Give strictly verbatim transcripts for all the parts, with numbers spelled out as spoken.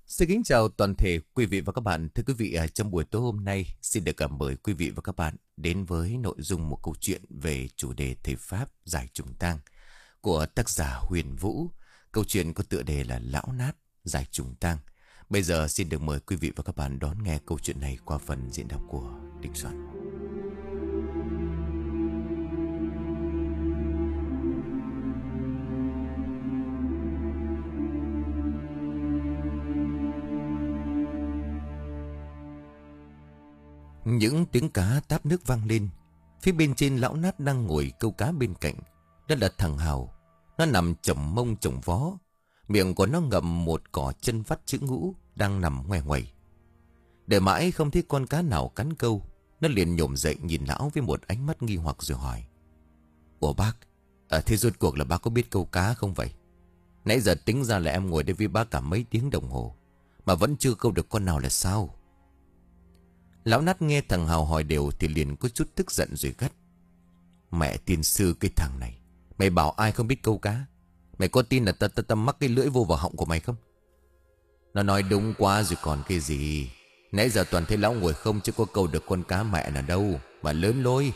Xin kính chào toàn thể quý vị và các bạn. Thưa quý vị, à, trong buổi tối hôm nay xin được cảm mời quý vị và các bạn đến với nội dung một câu chuyện về chủ đề thầy Pháp giải trùng tang của tác giả Huyền Vũ. Câu chuyện có tựa đề là Lão Nát giải trùng tang. Bây giờ xin được mời quý vị và các bạn đón nghe câu chuyện này qua phần diễn đọc của Đình Soạn. Những tiếng cá táp nước vang lên. Phía bên trên lão Nát đang ngồi câu cá bên cạnh. Đó là thằng Hào. Nó nằm chồng mông chồng vó. Miệng của nó ngậm một cỏ chân vắt chữ ngũ đang nằm ngoe ngoẩy. Đợi mãi không thấy con cá nào cắn câu, nó liền nhổm dậy nhìn lão với một ánh mắt nghi hoặc rồi hỏi: Ủa bác, à, thế rốt cuộc là bác có biết câu cá không vậy? Nãy giờ tính ra là em ngồi đây với bác cả mấy tiếng đồng hồ mà vẫn chưa câu được con nào là sao? Lão Nát nghe thằng Hào hỏi đều thì liền có chút tức giận rồi gắt: Mẹ tiên sư cái thằng này, mày bảo ai không biết câu cá? Mày có tin là ta ta ta mắc cái lưỡi vô vào họng của mày không? Nó nói đúng quá rồi còn cái gì. Nãy giờ toàn thấy lão ngồi không chứ có câu được con cá mẹ nào đâu mà lớn lôi.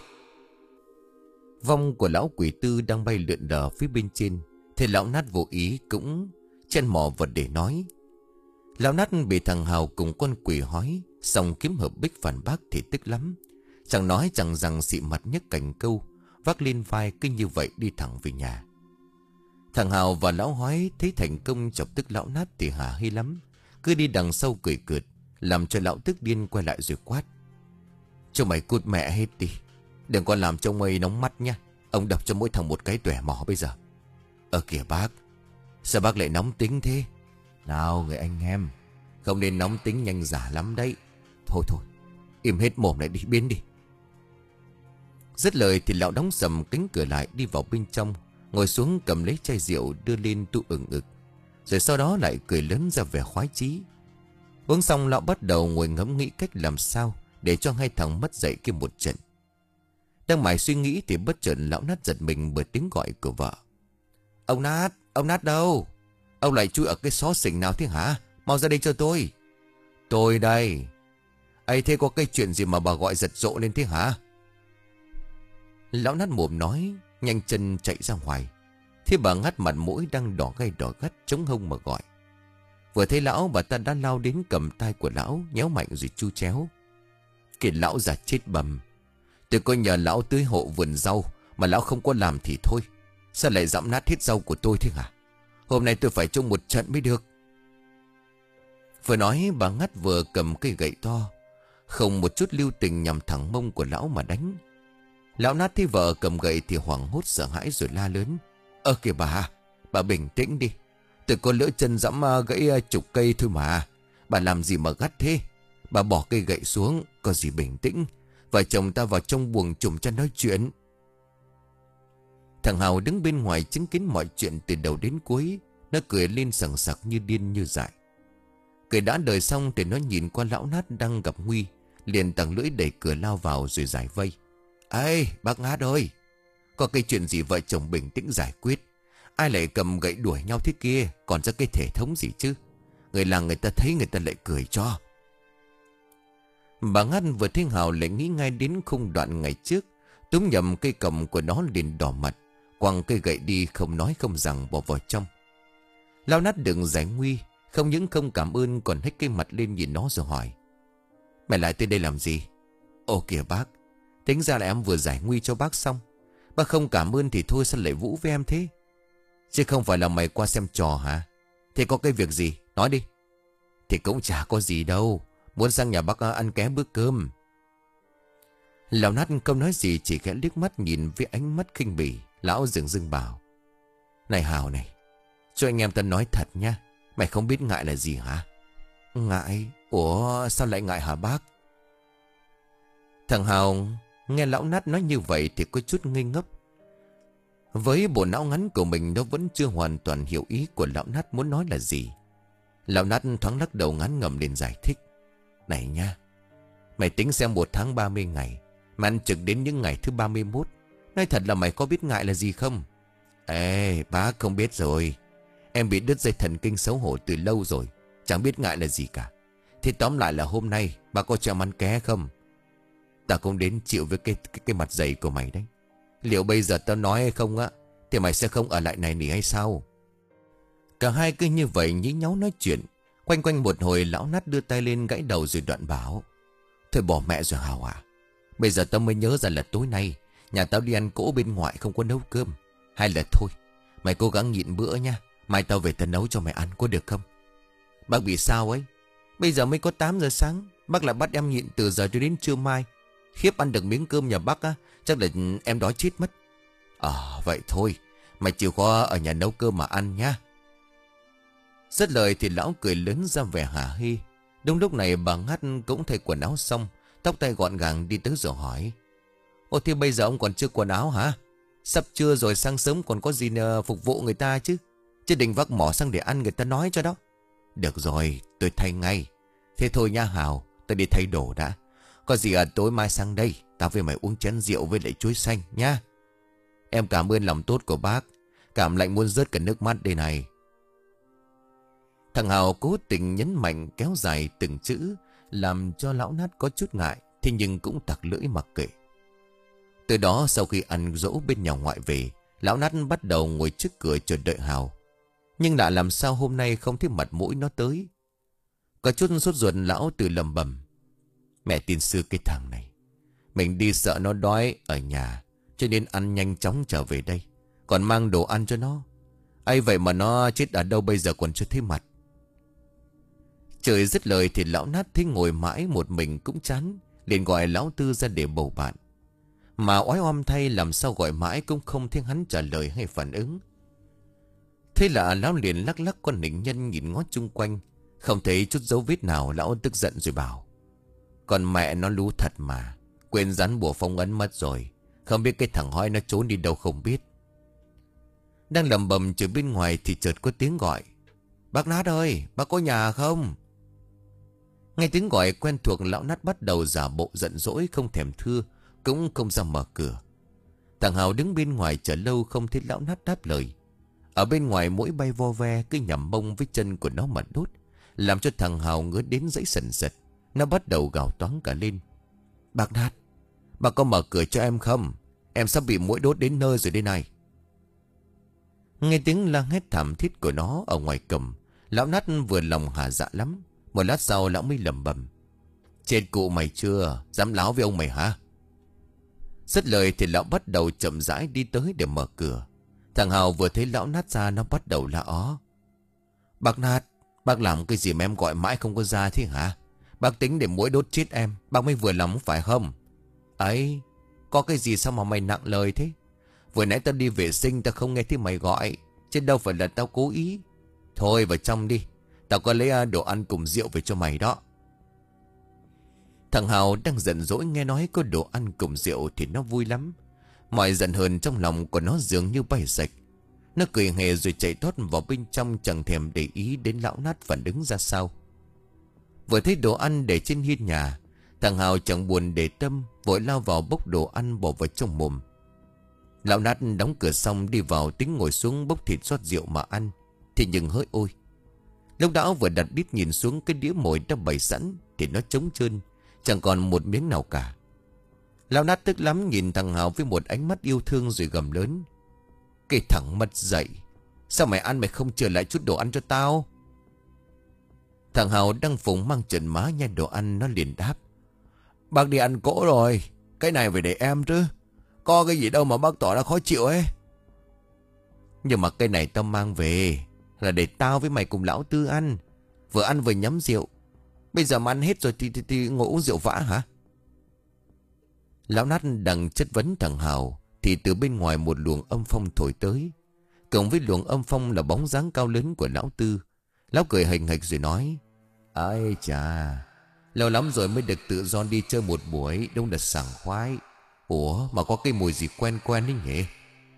Vong của lão quỷ tư đang bay lượn lờ phía bên trên, thì lão Nát vô ý cũng chen mò vật để nói. Lão Nát bị thằng Hào cùng con quỷ hói xong kiếm hợp bích phản bác thì tức lắm. Chẳng nói chẳng rằng xị mặt nhấc cành câu, vác lên vai kinh như vậy đi thẳng về nhà. Thằng Hào và lão hói thấy thành công chọc tức lão Nát thì hả hay lắm, cứ đi đằng sau cười cợt, làm cho lão tức điên quay lại rồi quát: Cho mày cút mẹ hết đi, đừng có làm cho mày nóng mắt nha. Ông đập cho mỗi thằng một cái tỏe mỏ bây giờ. Ờ kìa bác, sao bác lại nóng tính thế? Nào người anh em, không nên nóng tính nhanh giả lắm đấy. Thôi thôi, im hết mồm lại đi, biến đi. Dứt lời thì lão đóng sầm cánh cửa lại, đi vào bên trong, ngồi xuống cầm lấy chai rượu đưa lên tu ừng ực. Rồi sau đó lại cười lớn ra vẻ khoái chí. Uống xong lão bắt đầu ngồi ngẫm nghĩ cách làm sao để cho hai thằng mất dậy kia một trận. Đang mải suy nghĩ thì bất chợt lão Nát giật mình bởi tiếng gọi của vợ: Ông Nát, ông Nát đâu? Ông lại chui ở cái xó xỉnh nào thế hả? Mau ra đây cho tôi. Tôi đây. Ấy thế có cái chuyện gì mà bà gọi giật dỗ lên thế hả? Lão Nát mồm nói, nhanh chân chạy ra ngoài. Thế bà Ngắt mặt mũi đang đỏ gay đỏ gắt chống hông mà gọi. Vừa thấy lão, bà ta đã lao đến cầm tay của lão, nhéo mạnh rồi chu chéo: Kìa lão già chết bầm, tôi coi nhờ lão tưới hộ vườn rau mà lão không có làm thì thôi, sao lại dẫm nát hết rau của tôi thế hả? Hôm nay tôi phải trông một trận mới được. Vừa nói bà Ngắt vừa cầm cây gậy to, không một chút lưu tình nhằm thẳng mông của lão mà đánh. Lão Nát thấy vợ cầm gậy thì hoảng hốt sợ hãi rồi la lớn: Ơ kìa bà, bà bình tĩnh đi. Tôi có lỡ chân dẫm gãy chục cây thôi mà. Bà làm gì mà gắt thế? Bà bỏ cây gậy xuống, có gì bình tĩnh. Vợ chồng ta vào trong buồng chùm cho nói chuyện. Thằng Hào đứng bên ngoài chứng kiến mọi chuyện từ đầu đến cuối. Nó cười lên sằng sặc như điên như dại. Cười đã đời xong thì nó nhìn qua lão Nát đang gặp nguy, liền tằng lưỡi đẩy cửa lao vào rồi giải vây: Ê bác Ngát ơi, có cái chuyện gì vợ chồng bình tĩnh giải quyết. Ai lại cầm gậy đuổi nhau thế kia, còn ra cái thể thống gì chứ? Người làng người ta thấy người ta lại cười cho. Bà Ngát vừa thấy Hào lại nghĩ ngay đến khung đoạn ngày trước. Túm nhầm cây cầm của nó liền đỏ mặt, quăng cây gậy đi không nói không rằng bỏ vào trong. Lão Nát đừng giải nguy, không những không cảm ơn còn hét cái mặt lên nhìn nó rồi hỏi: Mày lại tới đây làm gì? Ồ kìa bác, tính ra là em vừa giải nguy cho bác xong. Bác không cảm ơn thì thôi, sao lại vũ với em thế? Chứ không phải là mày qua xem trò hả? Thế có cái việc gì? Nói đi. Thì cũng chả có gì đâu, muốn sang nhà bác ăn ké bữa cơm. Lão Nát không nói gì, chỉ khẽ liếc mắt nhìn với ánh mắt khinh bỉ. Lão dừng dưng bảo: Này Hào này, cho anh em ta nói thật nha, mày không biết ngại là gì hả? Ngại? Ủa sao lại ngại hả bác? Thằng Hào nghe lão Nát nói như vậy thì có chút ngây ngốc. Với bộ não ngắn của mình, nó vẫn chưa hoàn toàn hiểu ý của lão Nát muốn nói là gì. Lão Nát thoáng lắc đầu ngán ngẩm liền giải thích: Này nha, mày tính xem một tháng ba mươi ngày, mà ăn trực đến những ngày thứ ba mươi mốt. Nói thật là mày có biết ngại là gì không? Ê bác không biết rồi, em bị đứt dây thần kinh xấu hổ từ lâu rồi. Chẳng biết ngại là gì cả. Thì tóm lại là hôm nay bà có cho em ăn ké không? Tao cũng đến chịu với cái, cái, cái mặt dày của mày đấy. Liệu bây giờ tao nói hay không á, thì mày sẽ không ở lại này nỉ hay sao? Cả hai cứ như vậy nhí nháo nói chuyện. Quanh quanh một hồi lão Nát đưa tay lên gãy đầu rồi đoạn bảo: Thôi bỏ mẹ rồi Hào à. Bây giờ tao mới nhớ ra là tối nay nhà tao đi ăn cỗ bên ngoài không có nấu cơm. Hay là thôi mày cố gắng nhịn bữa nha. Mai tao về tao nấu cho mày ăn có được không? Bác bị sao ấy? Bây giờ mới có tám giờ sáng. Bác lại bắt em nhịn từ giờ cho đến trưa mai. Khiếp, ăn được miếng cơm nhà bác á, chắc là em đói chết mất. À vậy thôi, mày chịu khó ở nhà nấu cơm mà ăn nhá. Dứt lời thì lão cười lớn ra vẻ hả hê. Đúng lúc này bà Ngát cũng thay quần áo xong, tóc tay gọn gàng đi tới rồi hỏi: Ồ thì bây giờ ông còn chưa quần áo hả? Sắp trưa rồi, sáng sớm còn có gì phục vụ người ta chứ. Chứ định vác mỏ sang để ăn người ta nói cho đó. Được rồi, tôi thay ngay. Thế thôi nha Hào, tôi đi thay đồ đã. Có gì à, tối mai sang đây tao với mày uống chén rượu với lại chuối xanh nha. Em cảm ơn lòng tốt của bác. Cảm lạnh muốn rớt cả nước mắt đây này. Thằng Hào cố tình nhấn mạnh kéo dài từng chữ, làm cho lão Nát có chút ngại. Thế nhưng cũng tặc lưỡi mặc kệ. Từ đó sau khi ăn dỗ bên nhà ngoại về, lão Nát bắt đầu ngồi trước cửa chờ đợi Hào. Nhưng lạ làm sao hôm nay không thấy mặt mũi nó tới. Có chút sốt ruột, lão tự lầm bầm: Mẹ tin sư cái thằng này. Mình đi sợ nó đói ở nhà, cho nên ăn nhanh chóng trở về đây, còn mang đồ ăn cho nó. Ấy vậy mà nó chết ở đâu bây giờ còn chưa thấy mặt. Trời dứt lời thì lão Nát thấy ngồi mãi một mình cũng chán, liền gọi lão Tư ra để bầu bạn. Mà oái oăm thay, làm sao gọi mãi cũng không thấy hắn trả lời hay phản ứng. Thế là lão liền lắc lắc con nịnh nhân nhìn ngó chung quanh, không thấy chút dấu vết nào. Lão tức giận rồi bảo: Còn mẹ nó lú thật mà, quên dán bùa phong ấn mất rồi. Không biết cái thằng hói nó trốn đi đâu không biết. Đang lầm bầm chờ bên ngoài thì chợt có tiếng gọi: Bác Nát ơi, bác có nhà không? Nghe tiếng gọi quen thuộc, lão Nát bắt đầu giả bộ giận dỗi, không thèm thưa, cũng không ra mở cửa. Thằng Hào đứng bên ngoài chờ lâu không thấy lão Nát đáp lời. Ở bên ngoài mũi bay vo ve cứ nhằm mông với chân của nó mà đốt, làm cho thằng Hào ngứa đến dãy sần sật. Nó bắt đầu gào toáng cả lên: Bác Nát, bà có mở cửa cho em không? Em sắp bị muỗi đốt đến nơi rồi đây này. Nghe tiếng la hét thảm thiết của nó ở ngoài cổng, lão Nát vừa lòng hả dạ lắm. Một lát sau lão mới lẩm bẩm: Chết cụ mày chưa? Dám láo với ông mày hả? Dứt lời thì lão bắt đầu chậm rãi đi tới để mở cửa. Thằng Hào vừa thấy lão Nát ra, nó bắt đầu la ó: Bác Nát, bác làm cái gì mà em gọi mãi không có ra thế hả? Bác tính để muỗi đốt chết em, bác mới vừa lòng phải không? Ấy, có cái gì sao mà mày nặng lời thế? Vừa nãy tao đi vệ sinh tao không nghe thấy mày gọi, chứ đâu phải là tao cố ý. Thôi vào trong đi, tao có lấy đồ ăn cùng rượu về cho mày đó. Thằng Hào đang giận dỗi nghe nói có đồ ăn cùng rượu thì nó vui lắm. Mọi giận hờn trong lòng của nó dường như bay sạch. Nó cười hề rồi chạy tót vào bên trong, chẳng thèm để ý đến lão Nát phản ứng ra sao. Vừa thấy đồ ăn để trên hiên nhà, thằng Hào chẳng buồn để tâm, vội lao vào bốc đồ ăn bỏ vào trong mồm. Lão Nát đóng cửa xong đi vào tính ngồi xuống bốc thịt rót rượu mà ăn. Thì nhưng hỡi ôi, lúc đó vừa đặt đít nhìn xuống cái đĩa mồi đã bày sẵn thì nó trống trơn, chẳng còn một miếng nào cả. Lão Nát tức lắm nhìn thằng Hào với một ánh mắt yêu thương rồi gầm lớn: Cái thằng mất dạy, sao mày ăn mày không trở lại chút đồ ăn cho tao? Thằng Hào đang phụng mang trần má nhai đồ ăn, nó liền đáp: Bác đi ăn cỗ rồi, cái này phải để em chứ. Có cái gì đâu mà bác tỏ ra khó chịu ấy. Nhưng mà cái này tao mang về là để tao với mày cùng lão Tư ăn, vừa ăn vừa nhắm rượu. Bây giờ mà ăn hết rồi thì, thì, thì ngồi uống rượu vã hả? Lão Nát đang chất vấn thằng Hào thì từ bên ngoài một luồng âm phong thổi tới. Cộng với luồng âm phong là bóng dáng cao lớn của lão Tư. Lão cười hình hạch rồi nói: Ây chà, lâu lắm rồi mới được tự do đi chơi một buổi, đúng là sảng khoái. Ủa mà có cái mùi gì quen quen đấy nhỉ?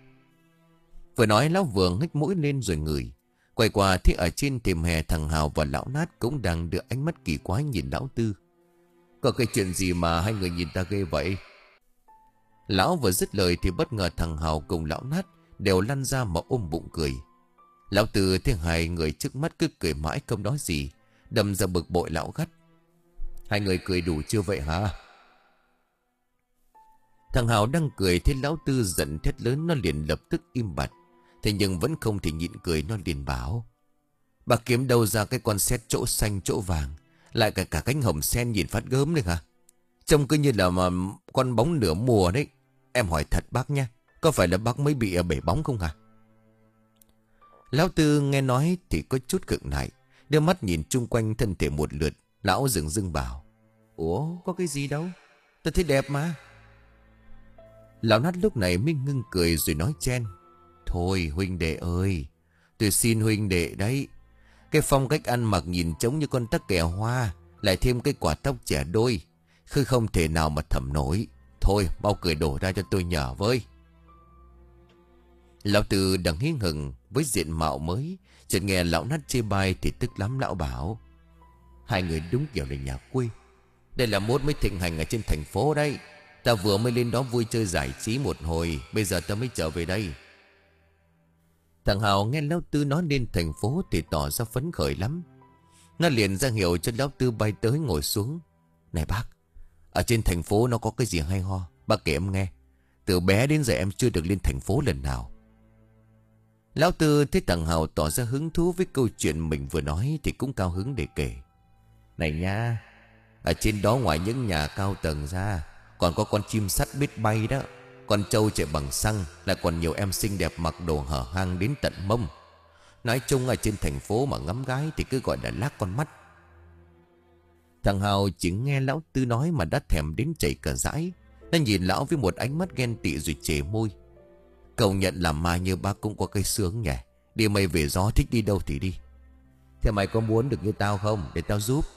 Vừa nói lão vừa ngách mũi lên rồi ngửi. Quay qua thì ở trên thềm hè thằng Hào và lão Nát cũng đang đưa ánh mắt kỳ quái nhìn lão Tư. Có cái chuyện gì mà hai người nhìn ta ghê vậy? Lão vừa dứt lời thì bất ngờ thằng Hào cùng lão Nát đều lăn ra mà ôm bụng cười. Lão Tư thấy hai người trước mắt cứ cười mãi không nói gì, Đâm ra bực bội lão gắt: Hai người cười đủ chưa vậy hả? Thằng Hào đang cười thấy lão Tư giận thét lớn, nó liền lập tức im bặt. Thế nhưng vẫn không thể nhịn cười, nó liền bảo: Bà kiếm đâu ra cái con sét chỗ xanh chỗ vàng, lại cả cả cánh hồng sen nhìn phát gớm đấy hả? Trông cứ như là mà con bóng nửa mùa đấy. Em hỏi thật bác nha, có phải là bác mới bị ở bể bóng không hả? Lão Tư nghe nói thì có chút cực lại, đưa mắt nhìn chung quanh thân thể một lượt. Lão dừng dưng bảo: Ủa có cái gì đâu, tôi thấy đẹp mà. Lão Nát lúc này mới ngưng cười rồi nói chen: Thôi huynh đệ ơi, tôi xin huynh đệ đấy. Cái phong cách ăn mặc nhìn trông như con tắc kè hoa, lại thêm cái quả tóc trẻ đôi, khư không thể nào mà thẩm nổi. Thôi mau cười đổ ra cho tôi nhờ với. Lão Tư đang hí hửng với diện mạo mới, chợt nghe lão Nát chê bai thì tức lắm. Lão bảo: Hai người đúng kiểu là nhà quê. Đây là mốt mới thịnh hành ở trên thành phố đây. Ta vừa mới lên đó vui chơi giải trí một hồi, bây giờ ta mới trở về đây. Thằng Hào nghe lão Tư nói lên thành phố thì tỏ ra phấn khởi lắm. Nó liền ra hiệu cho lão Tư bay tới ngồi xuống. Này bác, ở trên thành phố nó có cái gì hay ho, bác kể em nghe. Từ bé đến giờ em chưa được lên thành phố lần nào. Lão Tư thấy thằng Hào tỏ ra hứng thú với câu chuyện mình vừa nói thì cũng cao hứng để kể. Này nha, ở trên đó ngoài những nhà cao tầng ra, còn có con chim sắt biết bay đó, con trâu chạy bằng xăng, lại còn nhiều em xinh đẹp mặc đồ hở hang đến tận mông. Nói chung ở trên thành phố mà ngắm gái thì cứ gọi là lác con mắt. Thằng Hào chỉ nghe lão Tư nói mà đã thèm đến chảy cả dãi. Nó nhìn lão với một ánh mắt ghen tị rồi chề môi: Cậu nhận làm ma như bác cũng có cái sướng nhỉ. Đi mây về gió, thích đi đâu thì đi. Thế mày có muốn được như tao không, để tao giúp?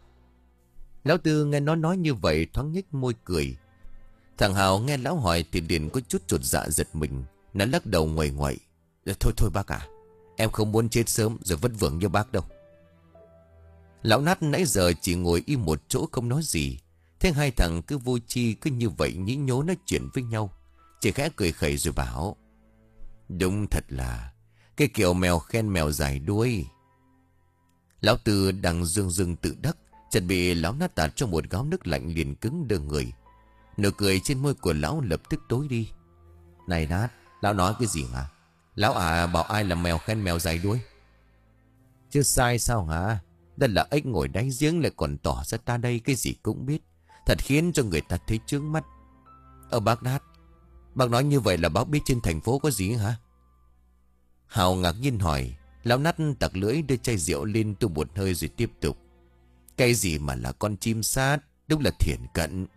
Lão Tư nghe nó nói như vậy thoáng nhếch môi cười. Thằng Hào nghe lão hỏi thì liền có chút chột dạ giật mình. Nó lắc đầu nguầy nguậy: Thôi thôi bác à, em không muốn chết sớm rồi vất vưởng như bác đâu. Lão Nát nãy giờ chỉ ngồi im một chỗ không nói gì. Thế hai thằng cứ vô chi cứ như vậy nhí nhố nói chuyện với nhau. Chỉ khẽ cười khẩy rồi bảo: Đúng thật là cái kiểu mèo khen mèo dài đuôi. Lão Tư đang dương dương tự đắc, chợt bị lão Nát tạt trong một gáo nước lạnh liền cứng đơ người. Nụ cười trên môi của lão lập tức tối đi. Này Nát, lão nói cái gì hả? Lão à bảo ai là mèo khen mèo dài đuôi? Chứ sai sao hả? Đây là ếch ngồi đáy giếng lại còn tỏ ra ta đây cái gì cũng biết. Thật khiến cho người ta thấy chướng mắt. Ờ bác Nát, bác nói như vậy là bác biết trên thành phố có gì hả? Hào ngạc nhiên hỏi. Lão Nát tặc lưỡi đưa chai rượu lên tu một hơi rồi tiếp tục: Cái gì mà là con chim sát, đúng là thiển cận.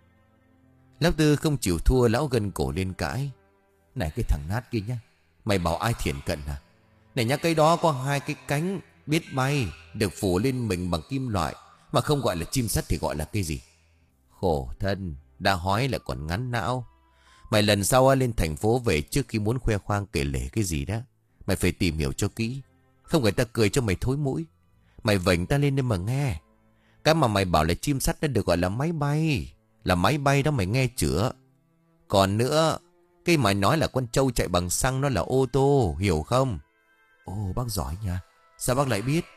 Lão Tư không chịu thua, lão gân cổ lên cãi: Này cái thằng Nát kia nhá, mày bảo ai thiển cận hả? Này nhá, cái đó có hai cái cánh, biết bay, được phủ lên mình bằng kim loại, mà không gọi là chim sắt thì gọi là cái gì? Khổ thân, đã hói lại còn ngắn não. Mày lần sau lên thành phố về, trước khi muốn khoe khoang kể lể cái gì đó, mày phải tìm hiểu cho kỹ. Không người ta cười cho mày thối mũi. Mày vểnh ta lên để mà nghe. Cái mà mày bảo là chim sắt nó được gọi là máy bay. Là máy bay đó, mày nghe chưa? Còn nữa, cái mày nói là con trâu chạy bằng xăng nó là ô tô, hiểu không? Ồ bác giỏi nha, sao bác lại biết?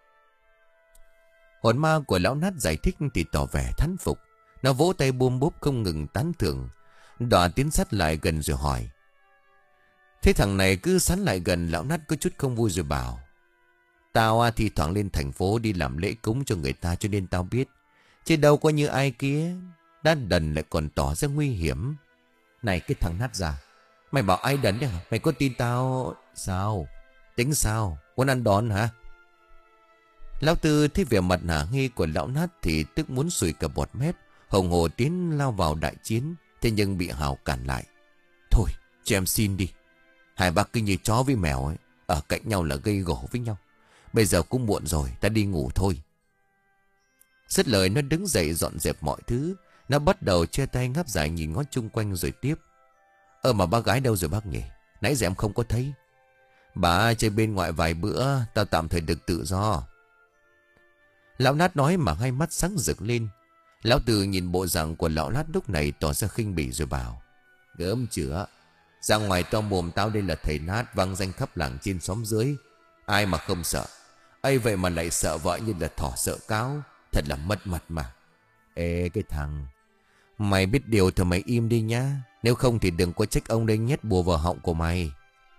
Hồn ma của lão Nát giải thích thì tỏ vẻ thán phục. Nó vỗ tay bum búp không ngừng tán thưởng. Đọa tiến sát lại gần rồi hỏi. Thế thằng này cứ sắn lại gần, lão Nát có chút không vui rồi bảo: Tao à, thì thoảng lên thành phố đi làm lễ cúng cho người ta cho nên tao biết. Chứ đâu có như ai kia đã đần lại còn tỏ ra nguy hiểm. Này cái thằng Nát già, mày bảo ai đần đấy hả? Mày có tin tao? Sao? Tính sao? Muốn ăn đòn hả? Lão Tư thấy vẻ mặt hả nghi của lão Nát thì tức muốn sùi cả bọt mép, hồng hồ tiến lao vào đại chiến. Thế nhưng bị Hào cản lại. Thôi cho em xin đi. Hai bác cứ như chó với mèo ấy, ở cạnh nhau là gây gổ với nhau. Bây giờ cũng muộn rồi, ta đi ngủ thôi. Dứt lời nó đứng dậy dọn dẹp mọi thứ. Nó bắt đầu che tay ngáp dài nhìn ngó chung quanh rồi tiếp: Ơ mà bác gái đâu rồi bác nhỉ? Nãy giờ em không có thấy. Bà chơi bên ngoại vài bữa, tao tạm thời được tự do. Lão Nát nói mà hai mắt sáng rực lên. Lão Tư nhìn bộ dạng của lão Nát lúc này tỏ ra khinh bỉ rồi bảo: Gớm chữa, ra ngoài to mồm tao đây là thầy Nát vang danh khắp làng trên xóm dưới. Ai mà không sợ. ấy vậy mà lại sợ vợ như là thỏ sợ cáo. Thật là mất mặt mà. Ê cái thằng, mày biết điều thì mày im đi nhá. Nếu không thì đừng có trách ông đây nhét bùa vào họng của mày.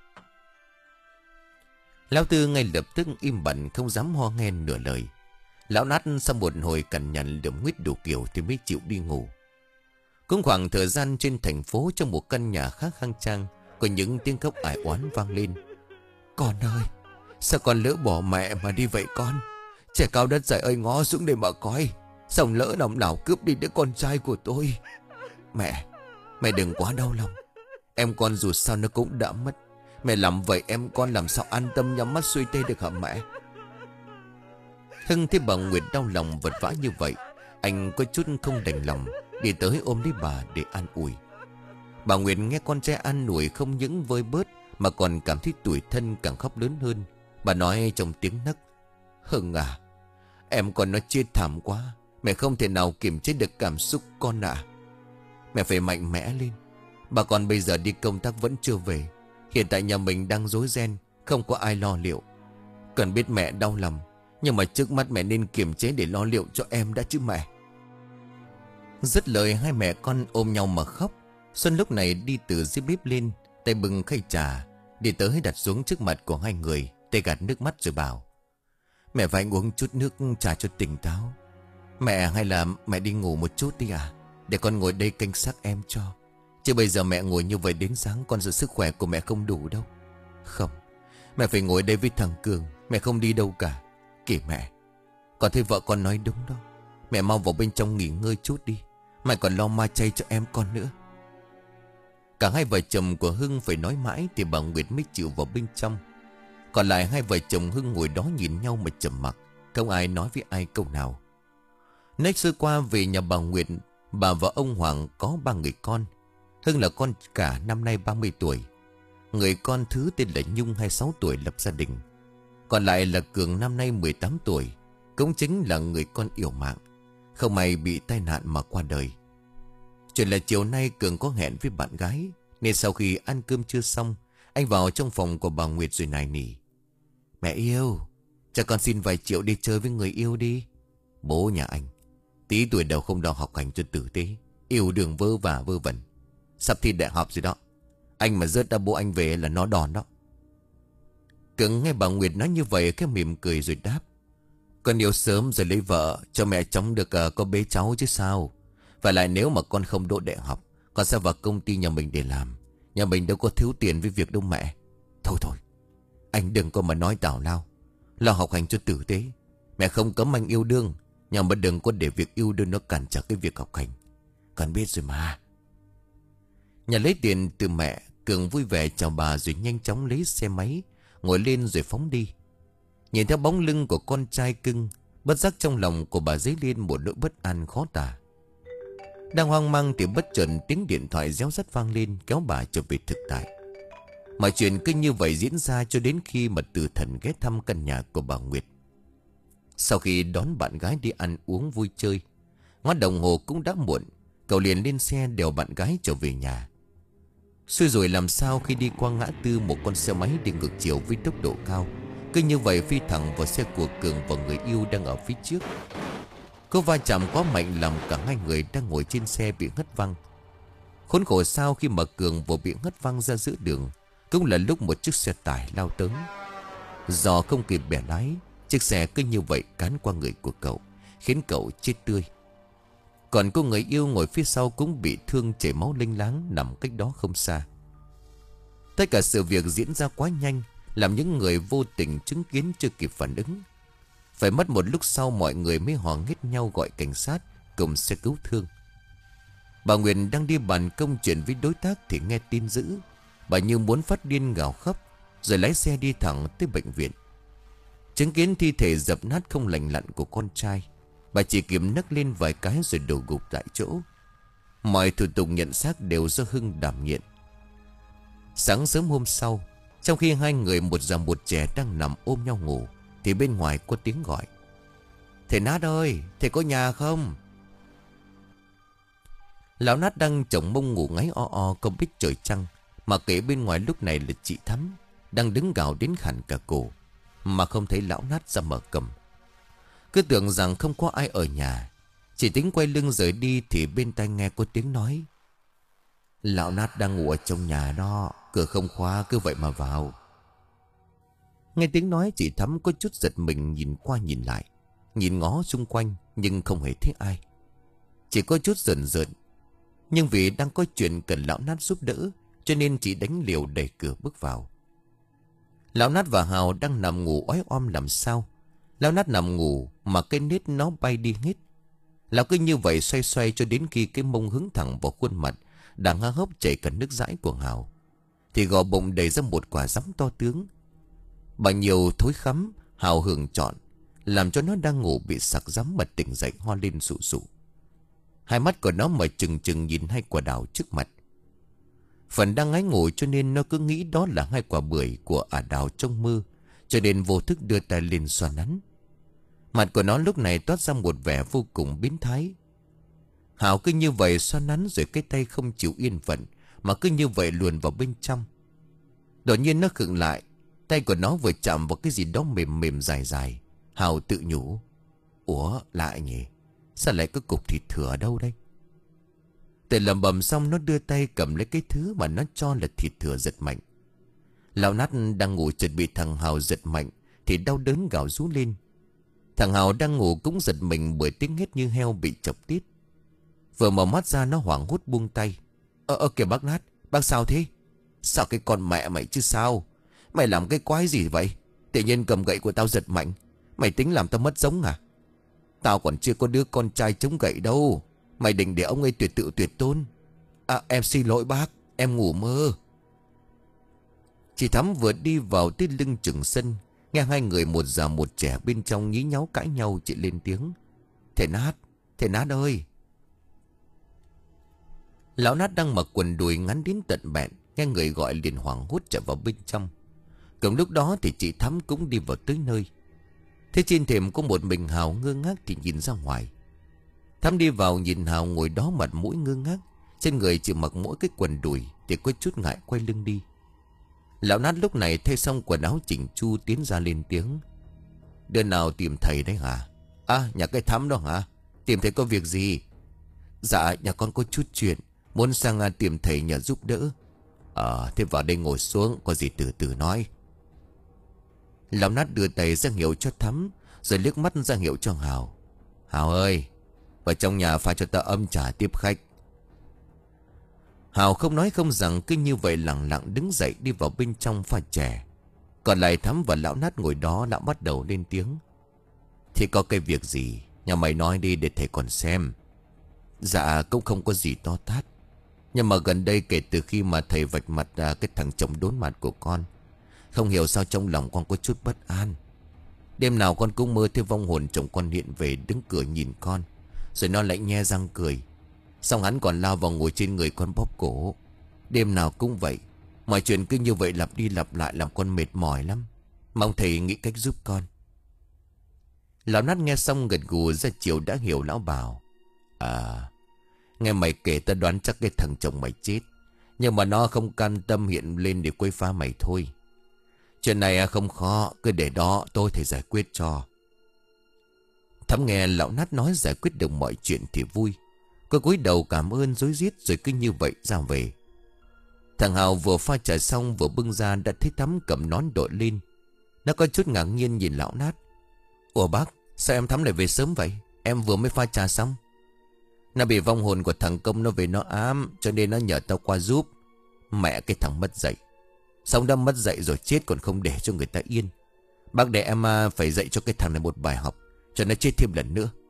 Lão Tư ngay lập tức im bặt không dám ho nghe nửa lời. Lão Nát sau một hồi cằn nhằn lượm nguyết đủ kiểu thì mới chịu đi ngủ. Cũng khoảng thời gian trên thành phố, trong một căn nhà khác khang trang, có những tiếng khóc ải oán vang lên. Con ơi, sao con lỡ bỏ mẹ mà đi vậy con? Trẻ cao đất dày ơi, ngó xuống đây mà coi. Xong lỡ lòng nào cướp đi đứa con trai của tôi. Mẹ, mẹ đừng quá đau lòng. Em con dù sao nó cũng đã mất. Mẹ làm vậy em con làm sao an tâm nhắm mắt xuôi tê được hả mẹ? Hưng thấy bà Nguyệt đau lòng vật vã như vậy, anh có chút không đành lòng, đi tới ôm lấy bà để an ủi. Bà Nguyệt nghe con trai an ủi không những vơi bớt mà còn cảm thấy tủi thân, càng khóc lớn hơn. Bà nói trong tiếng nấc: Hưng à, em con nó chết thảm quá. Mẹ không thể nào kiềm chế được cảm xúc con ạ. À. Mẹ phải mạnh mẽ lên. Bà con bây giờ đi công tác vẫn chưa về. Hiện tại nhà mình đang rối ren, không có ai lo liệu. Cần biết mẹ đau lòng, nhưng mà trước mắt mẹ nên kiềm chế để lo liệu cho em đã chứ mẹ. Dứt lời hai mẹ con ôm nhau mà khóc. Xuân lúc này đi từ dưới bếp lên, tay bưng khay trà, đi tới đặt xuống trước mặt của hai người, tay gạt nước mắt rồi bảo: Mẹ phải uống chút nước trà cho tỉnh táo. Mẹ, hay là mẹ đi ngủ một chút đi à, để con ngồi đây canh xác em cho. Chứ bây giờ mẹ ngồi như vậy đến sáng, con sợ sức khỏe của mẹ không đủ đâu. Không, mẹ phải ngồi đây với thằng Cường. Mẹ không đi đâu cả. Kìa mẹ, con thấy vợ con nói đúng đâu. Mẹ mau vào bên trong nghỉ ngơi chút đi. Mẹ còn lo ma chay cho em con nữa. Cả hai vợ chồng của Hưng phải nói mãi thì bà Nguyệt mới chịu vào bên trong. Còn lại hai vợ chồng Hưng ngồi đó nhìn nhau mà trầm mặc, không ai nói với ai câu nào. Nách xưa qua về nhà bà Nguyệt, bà và ông Hoàng có ba người con. Hưng là con cả, năm nay ba mươi tuổi. Người con thứ tên là Nhung, hai mươi sáu tuổi, lập gia đình. Còn lại là Cường, năm nay mười tám tuổi, cũng chính là người con yểu mạng, không may bị tai nạn mà qua đời. Chuyện là chiều nay Cường có hẹn với bạn gái, nên sau khi ăn cơm trưa xong, anh vào trong phòng của bà Nguyệt rồi nài nỉ: Mẹ yêu, cho con xin vài triệu đi chơi với người yêu đi. Bố nhà anh tí tuổi đầu không đo học hành cho tử tế, yêu đương vơ vả vơ vẩn, sắp thi đại học rồi đó. Anh mà rớt ra bố anh về là nó đòn đó. Cường nghe bà Nguyệt nói như vậy cái mỉm cười rồi đáp: Con yêu sớm rồi lấy vợ, cho mẹ chóng được uh, có bế cháu chứ sao. Và lại nếu mà con không đỗ đại học, con sẽ vào công ty nhà mình để làm. Nhà mình đâu có thiếu tiền với việc đâu mẹ. Thôi thôi, anh đừng có mà nói tào lao. Lo học hành cho tử tế. Mẹ không cấm anh yêu đương, nhưng mà đừng có để việc yêu đương nó cản trở cái việc học hành. Con biết rồi mà. Nhà lấy tiền từ mẹ, Cường vui vẻ chào bà rồi nhanh chóng lấy xe máy, ngồi lên rồi phóng đi. Nhìn theo bóng lưng của con trai cưng, bất giác trong lòng của bà dấy lên một nỗi bất an khó tả. Đang hoang mang thì bất chợt tiếng điện thoại réo rắt vang lên, kéo bà trở về thực tại. Mọi chuyện cứ như vậy diễn ra cho đến khi mà Từ Thần ghé thăm căn nhà của bà Nguyệt. Sau khi đón bạn gái đi ăn uống vui chơi, ngó đồng hồ cũng đã muộn, cậu liền lên xe đèo bạn gái trở về nhà. Xui rồi làm sao khi đi qua ngã tư, một con xe máy đi ngược chiều với tốc độ cao, cứ như vậy phi thẳng vào xe của Cường và người yêu đang ở phía trước. Cú va chạm quá mạnh làm cả hai người đang ngồi trên xe bị hất văng. Khốn khổ sao khi mà Cường vừa bị hất văng ra giữa đường, cũng là lúc một chiếc xe tải lao tới. Do không kịp bẻ lái, chiếc xe cứ như vậy cán qua người của cậu, khiến cậu chết tươi. Còn cô người yêu ngồi phía sau cũng bị thương chảy máu lênh láng nằm cách đó không xa. Tất cả sự việc diễn ra quá nhanh, làm những người vô tình chứng kiến chưa kịp phản ứng. Phải mất một lúc sau mọi người mới hò hét nhau gọi cảnh sát cùng xe cứu thương. Bà Nguyễn đang đi bàn công chuyện với đối tác thì nghe tin dữ. Bà như muốn phát điên gào khóc, rồi lái xe đi thẳng tới bệnh viện. Chứng kiến thi thể dập nát không lành lặn của con trai, bà chỉ kịp nấc lên vài cái rồi đổ gục tại chỗ. Mọi thủ tục nhận xác đều do Hưng đảm nhiệm. Sáng sớm hôm sau, trong khi hai người một già một trẻ đang nằm ôm nhau ngủ, thì bên ngoài có tiếng gọi: Thầy Nát ơi, thầy có nhà không? Lão Nát đang chồng mông ngủ ngáy o o không biết trời trăng, mà kể bên ngoài lúc này là chị Thắm đang đứng gào đến khản cả cổ. mà không thấy lão Nát ra mở cổng. Cứ tưởng rằng không có ai ở nhà, chỉ tính quay lưng rời đi thì bên tai nghe có tiếng nói: Lão Nát đang ngủ ở trong nhà đó, cửa không khóa, cứ vậy mà vào. Nghe tiếng nói, chị Thắm có chút giật mình, nhìn qua nhìn lại, nhìn ngó xung quanh nhưng không hề thấy ai. Chỉ có chút rợn rợn, nhưng vì đang có chuyện cần lão Nát giúp đỡ, cho nên chị đánh liều đẩy cửa bước vào. Lão Nát và Hào đang nằm ngủ ói oăm làm sao. Lão Nát nằm ngủ mà cái nết nó bay đi hết. Lão cứ như vậy xoay xoay cho đến khi cái mông hướng thẳng vào khuôn mặt đang há hốc chảy cả nước dãi của Hào, thì gò bụng đầy ra một quả rắm to tướng. Bao nhiêu thối khắm Hào hưởng chọn, làm cho nó đang ngủ bị sặc rắm mà tỉnh dậy ho lên sụ sụ. Hai mắt của nó mở trừng trừng nhìn hai quả đào trước mặt. Phần đang ngáy ngủ cho nên nó cứ nghĩ đó là hai quả bưởi của ả đào trong mơ, cho nên vô thức đưa tay lên xoa nắn. Mặt của nó lúc này toát ra một vẻ vô cùng biến thái. Hào cứ như vậy xoa nắn rồi cái tay không chịu yên phận, mà cứ như vậy luồn vào bên trong. Đột nhiên nó khựng lại, tay của nó vừa chạm vào cái gì đó mềm mềm dài dài. Hào tự nhủ: Ủa lạ nhỉ, sao lại có cục thịt thừa ở đâu đây? Tự lẩm bẩm xong, nó đưa tay cầm lấy cái thứ mà nó cho là thịt thừa, giật mạnh. Lão Nát đang ngủ chợt bị thằng Hào giật mạnh thì đau đớn gào rú lên. Thằng Hào đang ngủ cũng giật mình bởi tiếng hét như heo bị chọc tiết. Vừa mở mắt ra nó hoảng hốt buông tay. Ơ ơ kìa bác Nát, bác sao thế? Sao cái con mẹ mày chứ sao? Mày làm cái quái gì vậy? Tự nhiên cầm gậy của tao giật mạnh. Mày tính làm tao mất giống à? Tao còn chưa có đứa con trai chống gậy đâu. Mày định để ông ấy tuyệt tự tuyệt tôn? À em xin lỗi bác, em ngủ mơ. Chị Thắm vừa đi vào tới lưng chừng sân, nghe hai người một già một trẻ bên trong nhí nháo cãi nhau, chị lên tiếng: Thầy Nát, thầy Nát ơi. Lão Nát đang mặc quần đùi ngắn đến tận bẹn, nghe người gọi liền hoảng hốt chạy vào bên trong. Cùng lúc đó thì chị Thắm cũng đi vào tới nơi. Thế trên thềm có một mình Hào ngơ ngác thì nhìn ra ngoài. Thắm đi vào nhìn Hào ngồi đó mặt mũi ngơ ngác, trên người chỉ mặc mỗi cái quần đùi thì có chút ngại quay lưng đi. Lão Nát lúc này thay xong quần áo chỉnh chu tiến ra lên tiếng: Đứa nào tìm thầy đấy hả? À nhà cái Thắm đó hả? Tìm thầy có việc gì? Dạ nhà con có chút chuyện, muốn sang tìm thầy nhờ giúp đỡ. Ờ thế vào đây ngồi xuống, có gì từ từ nói. Lão Nát đưa tay ra hiệu cho Thắm, rồi liếc mắt ra hiệu cho Hào. Hào ơi, vào trong nhà pha cho ta ấm trà tiếp khách. Hào không nói không rằng, cứ như vậy lặng lặng đứng dậy đi vào bên trong pha chè. Còn lại Thắm và Lão Nát ngồi đó. Lão bắt đầu lên tiếng: Thì có cái việc gì, nhà mày nói đi để thầy còn xem. Dạ cũng không có gì to tát, nhưng mà gần đây kể từ khi mà thầy vạch mặt à, cái thằng chồng đốn mặt của con, không hiểu sao trong lòng con có chút bất an. Đêm nào con cũng mơ thấy vong hồn chồng con hiện về đứng cửa nhìn con, rồi nó lại nhe răng cười. Xong hắn còn lao vào ngồi trên người con bóp cổ. Đêm nào cũng vậy, mọi chuyện cứ như vậy lặp đi lặp lại làm con mệt mỏi lắm. Mong thầy nghĩ cách giúp con. Lão Nát nghe xong gật gù ra chiều đã hiểu. Lão bảo: À, nghe mày kể ta đoán chắc cái thằng chồng mày chết, nhưng mà nó không can tâm hiện lên để quấy phá mày thôi. Chuyện này không khó, cứ để đó tôi thầy giải quyết cho. Thắm nghe Lão Nát nói giải quyết được mọi chuyện thì vui. Cô cúi đầu cảm ơn rối rít rồi cứ như vậy ra về. Thằng Hào vừa pha trà xong vừa bưng ra đã thấy Thắm cầm nón đội lên. Nó có chút ngạc nhiên nhìn Lão Nát: Ủa bác, sao em Thắm lại về sớm vậy? Em vừa mới pha trà xong. Nó bị vong hồn của thằng Công nó về nó ám, cho nên nó nhờ tao qua giúp. Mẹ cái thằng mất dạy, xong đã mất dạy rồi chết còn không để cho người ta yên. Bác để em phải dạy cho cái thằng này một bài học, cho nó chết thêm lần nữa.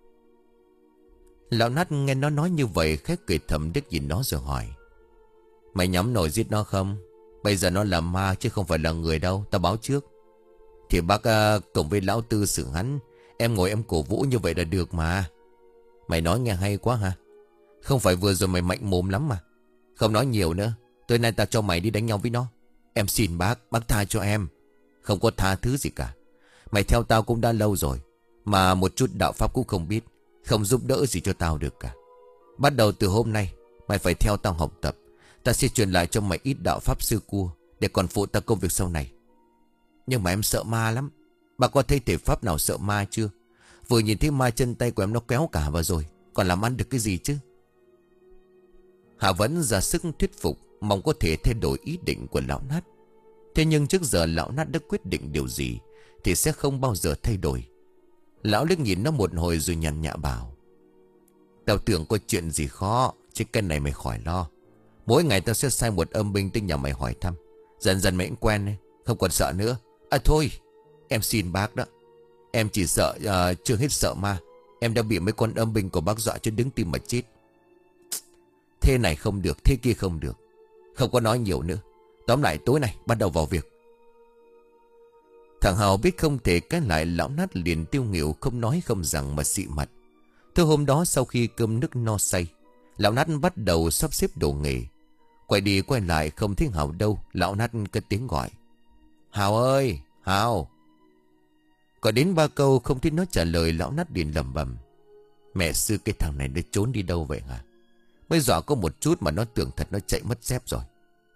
Lão Nát nghe nó nói như vậy khét cười thầm đích nhìn nó rồi hỏi: Mày nhắm nổi giết nó không? Bây giờ nó là ma chứ không phải là người đâu, tao báo trước. Thì bác uh, cùng với lão Tư xử hắn, em ngồi em cổ vũ như vậy là được mà. Mày nói nghe hay quá hả? Không phải vừa rồi mày mạnh mồm lắm mà. Không nói nhiều nữa, tối nay tao cho mày đi đánh nhau với nó. Em xin bác, bác tha cho em. Không có tha thứ gì cả. Mày theo tao cũng đã lâu rồi, mà một chút đạo pháp cũng không biết, không giúp đỡ gì cho tao được cả. Bắt đầu từ hôm nay mày phải theo tao học tập. Ta sẽ truyền lại cho mày ít đạo pháp sư cua, để còn phụ ta công việc sau này. Nhưng mà em sợ ma lắm. Bà có thấy thể pháp nào sợ ma chưa? Vừa nhìn thấy ma chân tay của em nó kéo cả vào rồi, còn làm ăn được cái gì chứ? Hà vẫn ra sức thuyết phục, mong có thể thay đổi ý định của lão Nát. Thế nhưng trước giờ lão Nát đã quyết định điều gì thì sẽ không bao giờ thay đổi. Lão liếc nhìn nó một hồi rồi nhàn nhã bảo: Tao tưởng có chuyện gì khó, chứ cái này mày khỏi lo. Mỗi ngày tao sẽ sai một âm binh tới nhà mày hỏi thăm. Dần dần mày cũng quen ấy, không còn sợ nữa. À thôi, em xin bác đó. Em chỉ sợ uh, chưa hết sợ ma. Em đã bị mấy con âm binh của bác dọa cho đứng tim mà chết. Thế này không được, thế kia không được. Không có nói nhiều nữa. Tóm lại tối nay bắt đầu vào việc. Thằng Hào biết không thể cái lại, lão Nát liền tiêu nghỉu, không nói không rằng mà xị mặt. Thôi hôm đó sau khi cơm nước no say, lão Nát bắt đầu sắp xếp đồ nghề. Quay đi quay lại không thấy Hào đâu. Lão Nát cất tiếng gọi: Hào ơi, Hào. Gọi đến ba câu không thấy nó trả lời. Lão Nát liền lẩm bẩm: Mẹ sư, cái thằng này nó trốn đi đâu vậy hả? Mới dọa có một chút mà nó tưởng thật nó chạy mất dép rồi.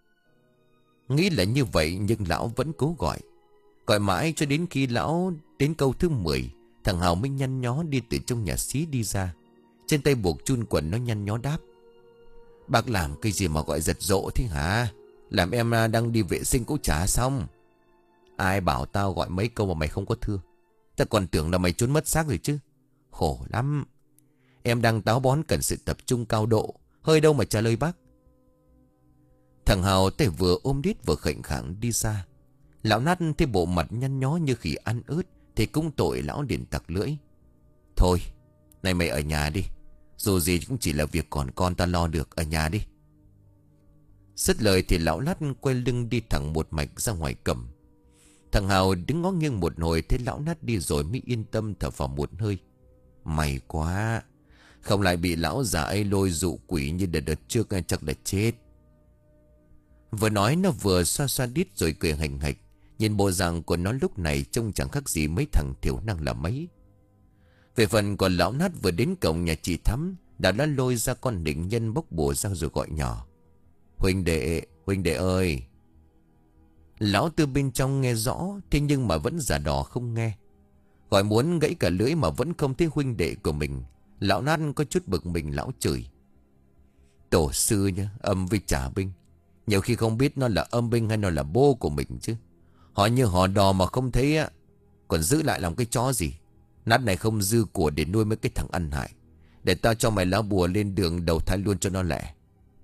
Nghĩ là như vậy nhưng lão vẫn cố gọi. Gọi mãi cho đến khi lão đến câu thứ mười, thằng Hào mới nhăn nhó đi từ trong nhà xí đi ra. Trên tay buộc chun quần, nó nhăn nhó đáp: Bác làm cái gì mà gọi giật dỗ thế hả? Làm em đang đi vệ sinh cũng chả xong. Ai bảo tao gọi mấy câu mà mày không có thưa? Ta còn tưởng là mày trốn mất xác rồi chứ. Khổ lắm. Em đang táo bón cần sự tập trung cao độ, hơi đâu mà trả lời bác. Thằng Hào tay vừa ôm đít vừa khệnh khạng đi ra. Lão Nát thấy bộ mặt nhăn nhó như khỉ ăn ướt thì cũng tội, lão liền tặc lưỡi: Thôi, này mày ở nhà đi. Dù gì cũng chỉ là việc còn con, ta lo được, ở nhà đi. Dứt lời thì lão Nát quay lưng đi thẳng một mạch ra ngoài cầm. Thằng Hào đứng ngó nghiêng một hồi, thấy lão Nát đi rồi mới yên tâm thở vào một hơi. May quá, không lại bị lão già ấy lôi dụ quỷ như đợt đợt trước, chắc là chết. Vừa nói nó vừa xoa xoa đít rồi cười hành hạch. Nhìn bộ dạng của nó lúc này trông chẳng khác gì mấy thằng thiểu năng là mấy. Về phần còn lão Nát vừa đến cổng nhà chị Thắm, đã đã lôi ra con định nhân bốc bùa ra rồi gọi nhỏ: Huynh đệ, huynh đệ ơi. Lão từ bên trong nghe rõ, thế nhưng mà vẫn giả đò không nghe. Gọi muốn gãy cả lưỡi mà vẫn không thấy huynh đệ của mình. Lão Nát có chút bực mình, lão chửi: Tổ sư nhá, âm với trả binh. Nhiều khi không biết nó là âm binh hay nó là bô của mình chứ. Họ như họ đò mà không thấy á, còn giữ lại làm cái chó gì. Nát này không dư của để nuôi mấy cái thằng ăn hại. Để tao cho mày lá bùa lên đường đầu thai luôn cho nó lẹ.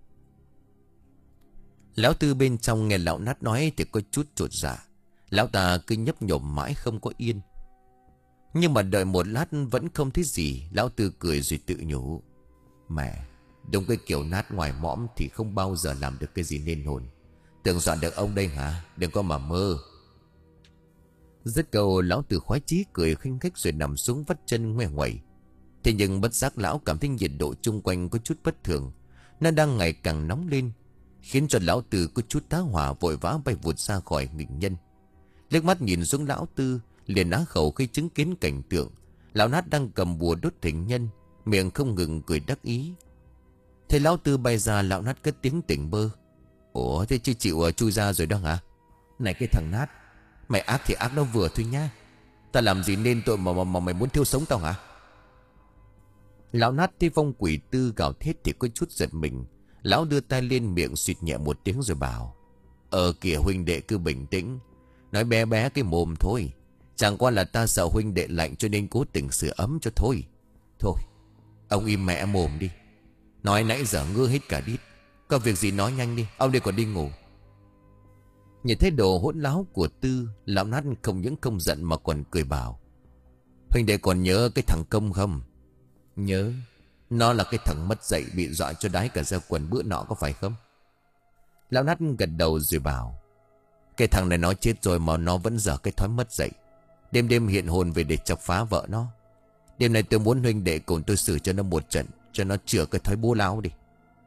Lão Tư bên trong nghe lão Nát nói thì có chút chột dạ. Lão ta cứ nhấp nhổm mãi không có yên. Nhưng mà đợi một lát vẫn không thấy gì. Lão Tư cười rồi tự nhủ: Mẹ, đúng cái kiểu Nát ngoài mõm thì không bao giờ làm được cái gì nên hồn. Tưởng dọn được ông đây hả? Đừng có mà mơ. Dứt câu lão Tư khoái chí cười khinh khách rồi nằm xuống vắt chân ngoe ngoẩy. Thế nhưng bất giác lão cảm thấy nhiệt độ chung quanh có chút bất thường. Nó đang ngày càng nóng lên, khiến cho lão Tư có chút tá hỏa, vội vã bay vụt ra khỏi nghịch nhân. Liếc mắt nhìn xuống lão Tư liền á khẩu khi chứng kiến cảnh tượng lão Nát đang cầm bùa đốt thỉnh nhân, miệng không ngừng cười đắc ý. Thấy lão Tư bay ra, lão Nát cất tiếng tỉnh bơ: Ủa thế chứ chịu chui ra rồi đó hả? Này cái thằng Nát, mày ác thì ác nó vừa thôi nha. Ta làm gì nên tội mà, mà, mà mày muốn thiêu sống tao hả? Lão Nát thấy vong quỷ Tư gào thét thì có chút giật mình. Lão đưa tay lên miệng suýt nhẹ một tiếng rồi bảo: Ờ kìa huynh đệ, cứ bình tĩnh. Nói bé bé cái mồm thôi. Chẳng qua là ta sợ huynh đệ lạnh cho nên cố tình sửa ấm cho thôi. Thôi, ông im mẹ mồm đi. Nói nãy giờ ngưa hết cả đít. Có việc gì nói nhanh đi, ông đây còn đi ngủ. Nhìn thấy đồ hỗn láo của Tư, lão Nát không những không giận mà còn cười bảo: Huynh đệ còn nhớ cái thằng Công không? Nhớ. Nó là cái thằng mất dạy bị dọa cho đái cả ra quần bữa nọ, có phải không? Lão Nát gật đầu rồi bảo: Cái thằng này nó chết rồi mà nó vẫn dở cái thói mất dạy. Đêm đêm hiện hồn về để chọc phá vợ nó. Đêm này tôi muốn huynh đệ cùng tôi xử cho nó một trận, cho nó chữa cái thói bố láo đi.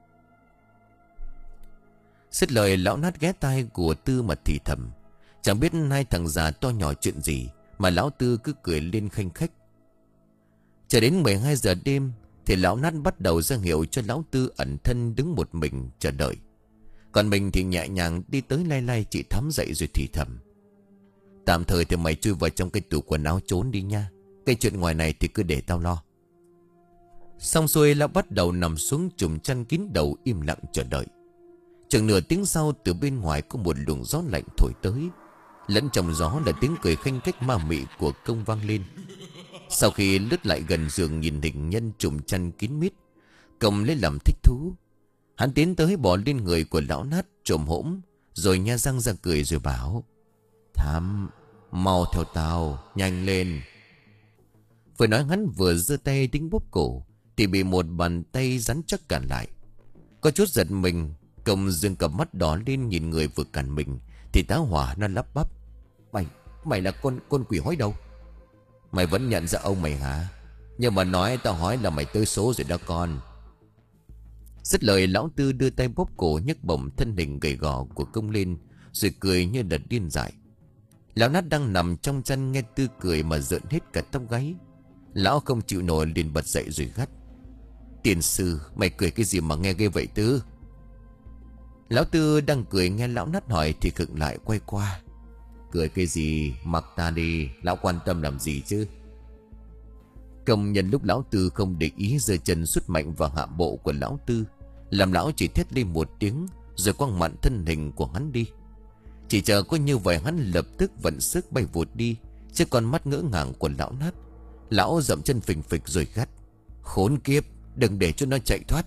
Dứt lời lão Nát ghé tai của Tư mà thì thầm. Chẳng biết hai thằng già to nhỏ chuyện gì mà lão Tư cứ cười lên khanh khách. Chờ đến mười hai giờ đêm thì lão Nát bắt đầu ra hiệu cho lão Tư ẩn thân đứng một mình chờ đợi. Còn mình thì nhẹ nhàng đi tới lay lay chị Thắm dậy rồi thì thầm: Tạm thời thì mày chui vào trong cái tủ quần áo trốn đi nha. Cái chuyện ngoài này thì cứ để tao lo. Xong xuôi lão bắt đầu nằm xuống trùm chăn kín đầu im lặng chờ đợi. Chừng nửa tiếng sau, từ bên ngoài có một luồng gió lạnh thổi tới. Lẫn trong gió là tiếng cười khanh khách ma mị của Công vang lên. Sau khi lướt lại gần giường nhìn hình nhân trùm chăn kín mít, Công lấy làm thích thú. Hắn tiến tới bỏ lên người của lão nát trồm hổm, rồi nha răng ra cười rồi bảo: Thám, mau theo tao, nhanh lên. Vừa nói hắn vừa giơ tay tính bóp cổ, thì bị một bàn tay rắn chắc cản lại. Có chút giật mình, Công dương cặp mắt đỏ lên nhìn người vừa cản mình, thì tá hỏa nó lắp bắp: Mày, mày là con con quỷ hói đâu? Mày vẫn nhận ra ông mày hả? Nhưng mà nói tao hỏi là mày tới số rồi đó con. Dứt lời, lão Tư đưa tay bóp cổ nhấc bổng thân hình gầy gò của Công lên, rồi cười như là điên dại. Lão nát đang nằm trong chăn nghe Tư cười mà rợn hết cả tóc gáy. Lão không chịu nổi liền bật dậy rồi gắt: Tiền sư, mày cười cái gì mà nghe ghê vậy Tư? Lão Tư đang cười nghe lão nát hỏi thì khựng lại quay qua: Cười cái gì, mặc ta đi, lão quan tâm làm gì chứ? Công nhân lúc lão Tư không để ý, giơ chân sút mạnh vào hạ bộ của lão Tư, làm lão chỉ thét lên một tiếng, rồi quăng mạnh thân hình của hắn đi. Chỉ chờ có như vậy, hắn lập tức vận sức bay vụt đi, trước con mắt ngỡ ngàng của lão nát. Lão dậm chân phình phịch rồi gắt: Khốn kiếp, đừng để cho nó chạy thoát.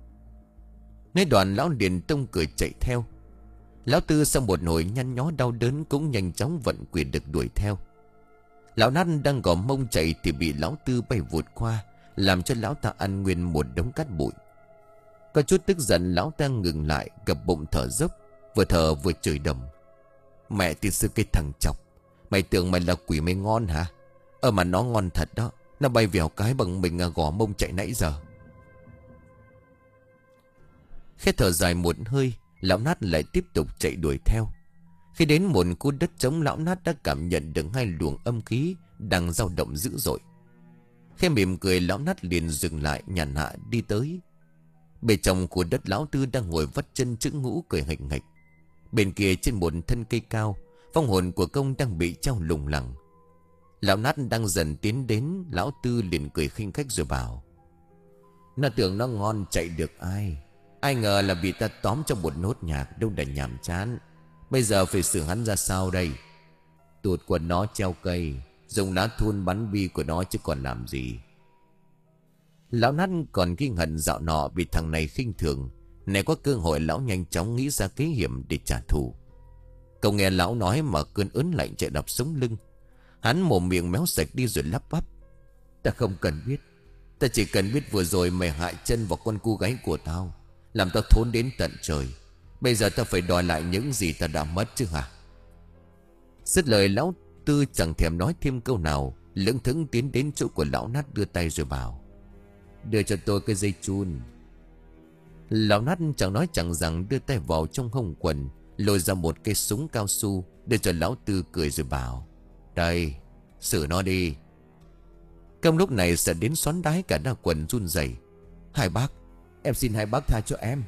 Nói đoạn lão liền tông cười chạy theo. Lão Tư sau một hồi nhăn nhó đau đớn cũng nhanh chóng vận quyền được đuổi theo. Lão nát đang gò mông chạy thì bị lão Tư bay vụt qua, làm cho lão ta ăn nguyên một đống cát bụi. Có chút tức giận, lão ta ngừng lại, gập bụng thở dốc, vừa thở vừa chửi đầm: Mẹ tiền sư cái thằng chọc, mày tưởng mày là quỷ mày ngon hả? Ờ mà nó ngon thật đó, nó bay vèo cái bằng mình gò mông chạy nãy giờ. Khẽ thở dài một hơi, lão nát lại tiếp tục chạy đuổi theo. Khi đến một khu đất trống, lão nát đã cảm nhận được hai luồng âm khí đang dao động dữ dội. Khẽ mỉm cười, lão nát liền dừng lại, nhàn hạ đi tới. Bên trong khu đất, lão Tư đang ngồi vắt chân chữ ngũ cười hạnh hạch. Bên kia trên một thân cây cao, vong hồn của Công đang bị treo lủng lẳng. Lão nát đang dần tiến đến, lão Tư liền cười khinh khách rồi bảo: Nó tưởng nó ngon chạy được ai, ai ngờ là bị ta tóm trong một nốt nhạc, đâu đã nhàm chán. Bây giờ phải xử hắn ra sao đây? Tuột quần nó treo cây, dùng lá thun bắn bi của nó chứ còn làm gì. Lão nát còn ghi hận dạo nọ bị thằng này khinh thường. Này có cơ hội, lão nhanh chóng nghĩ ra kế hiểm để trả thù. Cậu nghe lão nói mà cơn ớn lạnh chạy đập sống lưng. Hắn mồm miệng méo sạch đi rồi lắp bắp: Ta không cần biết, ta chỉ cần biết vừa rồi mày hại chân vào con cô gái của tao, làm tao thốn đến tận trời. Bây giờ tao phải đòi lại những gì ta đã mất chứ hả? Dứt lời, lão Tư chẳng thèm nói thêm câu nào, lững thững tiến đến chỗ của lão nát, đưa tay rồi bảo: Đưa cho tôi cái dây chun. Lão nát chẳng nói chẳng rằng đưa tay vào trong hông quần, lôi ra một cây súng cao su, đưa cho lão Tư cười rồi bảo: Đây, xử nó đi. Công lúc này sợ đến xoắn đái cả đa quần run rẩy: Hai bác, em xin hai bác tha cho em.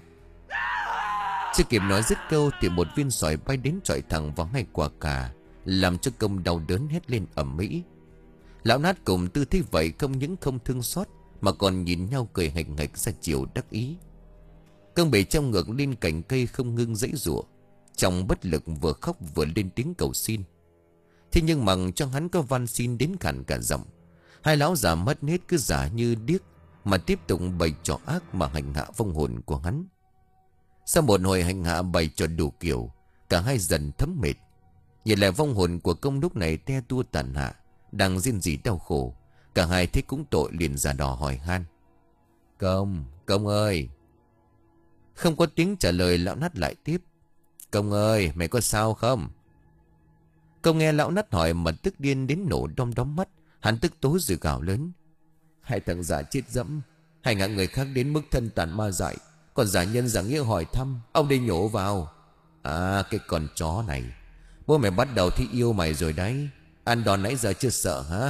Chưa kịp nói dứt câu thì một viên sỏi bay đến chọi thẳng vào ngay quả cà, làm cho Công đau đớn hét lên ầm ĩ. Lão nát cùng Tư thấy vậy không những không thương xót, mà còn nhìn nhau cười hạnh hạch ra chiều đắc ý. Công bị trong ngược lên cành cây không ngưng giãy giụa, trong bất lực vừa khóc vừa lên tiếng cầu xin. Thế nhưng mà cho hắn có van xin đến khản cả giọng. Hai lão già mất hết cứ giả như điếc mà tiếp tục bày trò ác mà hành hạ vong hồn của hắn. Sau một hồi hành hạ bày trò đủ kiểu, cả hai dần thấm mệt. Nhìn lại vong hồn của Công lúc này te tua tàn hạ, đang rên rỉ đau khổ. Cả hai thấy cũng tội liền giả đò hỏi han: Công, Công ơi. Không có tiếng trả lời, lão nát lại tiếp: Công ơi, mày có sao không? Công nghe lão nát hỏi mà tức điên đến nổ đom đóm mắt. Hắn tức tối rồi gào lớn: Hai thằng giả chết dẫm, hành hạ người khác đến mức thân tàn ma dại, còn giả nhân giả nghĩa hỏi thăm, ông đi nhổ vào. À, cái con chó này, bố mày bắt đầu thi yêu mày rồi đấy. Ăn đòn nãy giờ chưa sợ hả?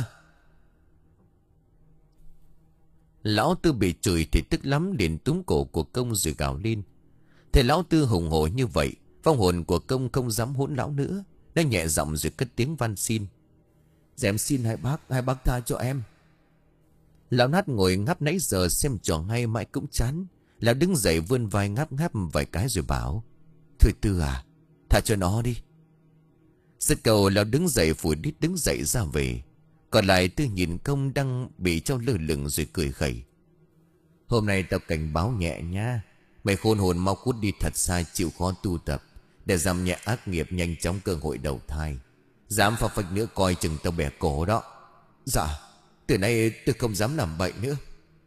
Lão Tư bị chửi thì tức lắm, liền túm cổ của Công rồi gào lên. Thế lão Tư hùng hổ như vậy, vong hồn của Công không dám hỗn lão nữa, Nó nhẹ giọng rồi cất tiếng van xin. Dạ em xin hai bác, hai bác tha cho em. Lão Nát ngồi ngáp nãy giờ xem trò hay mãi cũng chán. Lão đứng dậy vươn vai ngáp ngáp vài cái rồi bảo. Thôi Tư à, tha cho nó đi. Dứt câu lão đứng dậy phủi đít đứng dậy ra về. Còn lại Tư nhìn Công đang bị treo lơ lửng rồi cười khẩy. Hôm nay tao cảnh báo nhẹ nha. Mày khôn hồn mau cút đi thật xa, chịu khó tu tập để giảm nhẹ ác nghiệp, nhanh chóng cơ hội đầu thai. Dám phá phách nữa coi chừng tao bẻ cổ đó. Dạ, từ nay tôi không dám làm bậy nữa.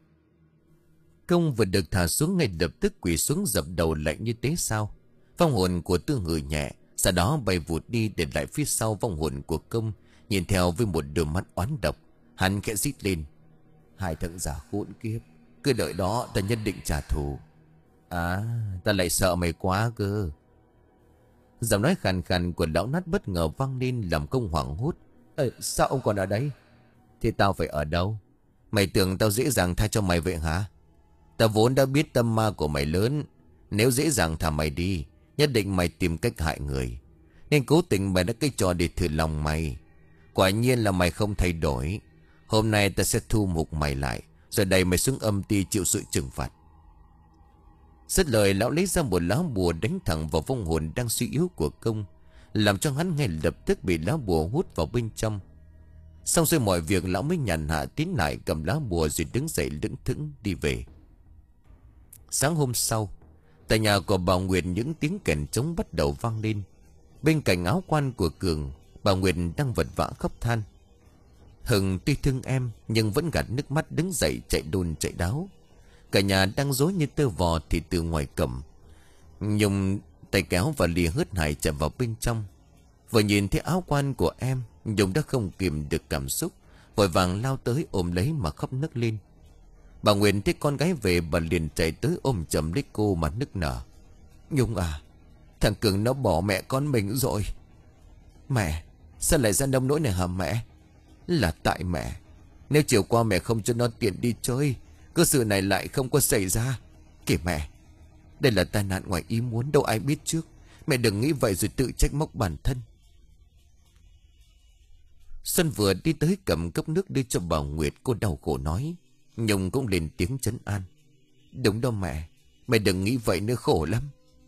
Công vừa được thả xuống ngay lập tức quỳ xuống dập đầu lạnh như thế sao. Vong hồn của Tư ngừ nhẹ, sau đó bay vụt đi, để lại phía sau vong hồn của Công nhìn theo với một đôi mắt oán độc. Hắn khẽ rít lên. Hai thằng giả khốn kiếp, cứ đợi đó ta nhất định trả thù. À, ta lại sợ mày quá cơ. Giọng nói khàn khàn của lão Nát bất ngờ vang lên làm Công hoảng hốt. Ê, sao ông còn ở đây? Thì tao phải ở đâu? Mày tưởng tao dễ dàng tha cho mày vậy hả? Tao vốn đã biết tâm ma của mày lớn. Nếu dễ dàng thả mày đi, nhất định mày tìm cách hại người. Nên cố tình mày đã cái trò để thử lòng mày. Quả nhiên là mày không thay đổi. Hôm nay ta sẽ thu mục mày lại, rồi đẩy mày xuống âm ti chịu sự trừng phạt. Dứt lời, lão lấy ra một lá bùa đánh thẳng vào vong hồn đang suy yếu của Công, làm cho hắn ngay lập tức bị lá bùa hút vào bên trong. Xong rồi mọi việc, lão mới nhàn hạ tiến lại cầm lá bùa rồi đứng dậy lững thững đi về. Sáng hôm sau, tại nhà của bà Nguyệt, những tiếng kèn trống bắt đầu vang lên. Bên cạnh áo quan của Cường, bà Nguyệt đang vật vã khóc than. Hừng tuy thương em nhưng vẫn gạt nước mắt đứng dậy chạy đôn chạy đáo. Cả nhà đang rối như tơ vò thì từ ngoài cổng Nhung tay kéo và lìa hớt hải chạy vào bên trong. Vừa nhìn thấy áo quan của em, Nhung đã không kìm được cảm xúc, vội vàng lao tới ôm lấy mà khóc nức lên. Bà Nguyệt thấy con gái về, bà liền chạy tới ôm chầm lấy cô mà nức nở. Nhung à, thằng Cường nó bỏ mẹ con mình rồi. Mẹ, sao lại ra nông nỗi này hả mẹ? Là tại mẹ. Nếu chiều qua mẹ không cho nó tiền đi chơi, cơ sự này lại không có xảy ra. Kìa mẹ, đây là tai nạn ngoài ý muốn, đâu ai biết trước. Mẹ đừng nghĩ vậy rồi tự trách móc bản thân. Xuân vừa đi tới cầm cốc nước đưa cho bà Nguyệt, cô đau khổ nói. Nhung cũng lên tiếng trấn an. Đúng đâu mẹ, mẹ đừng nghĩ vậy nữa, khổ lắm.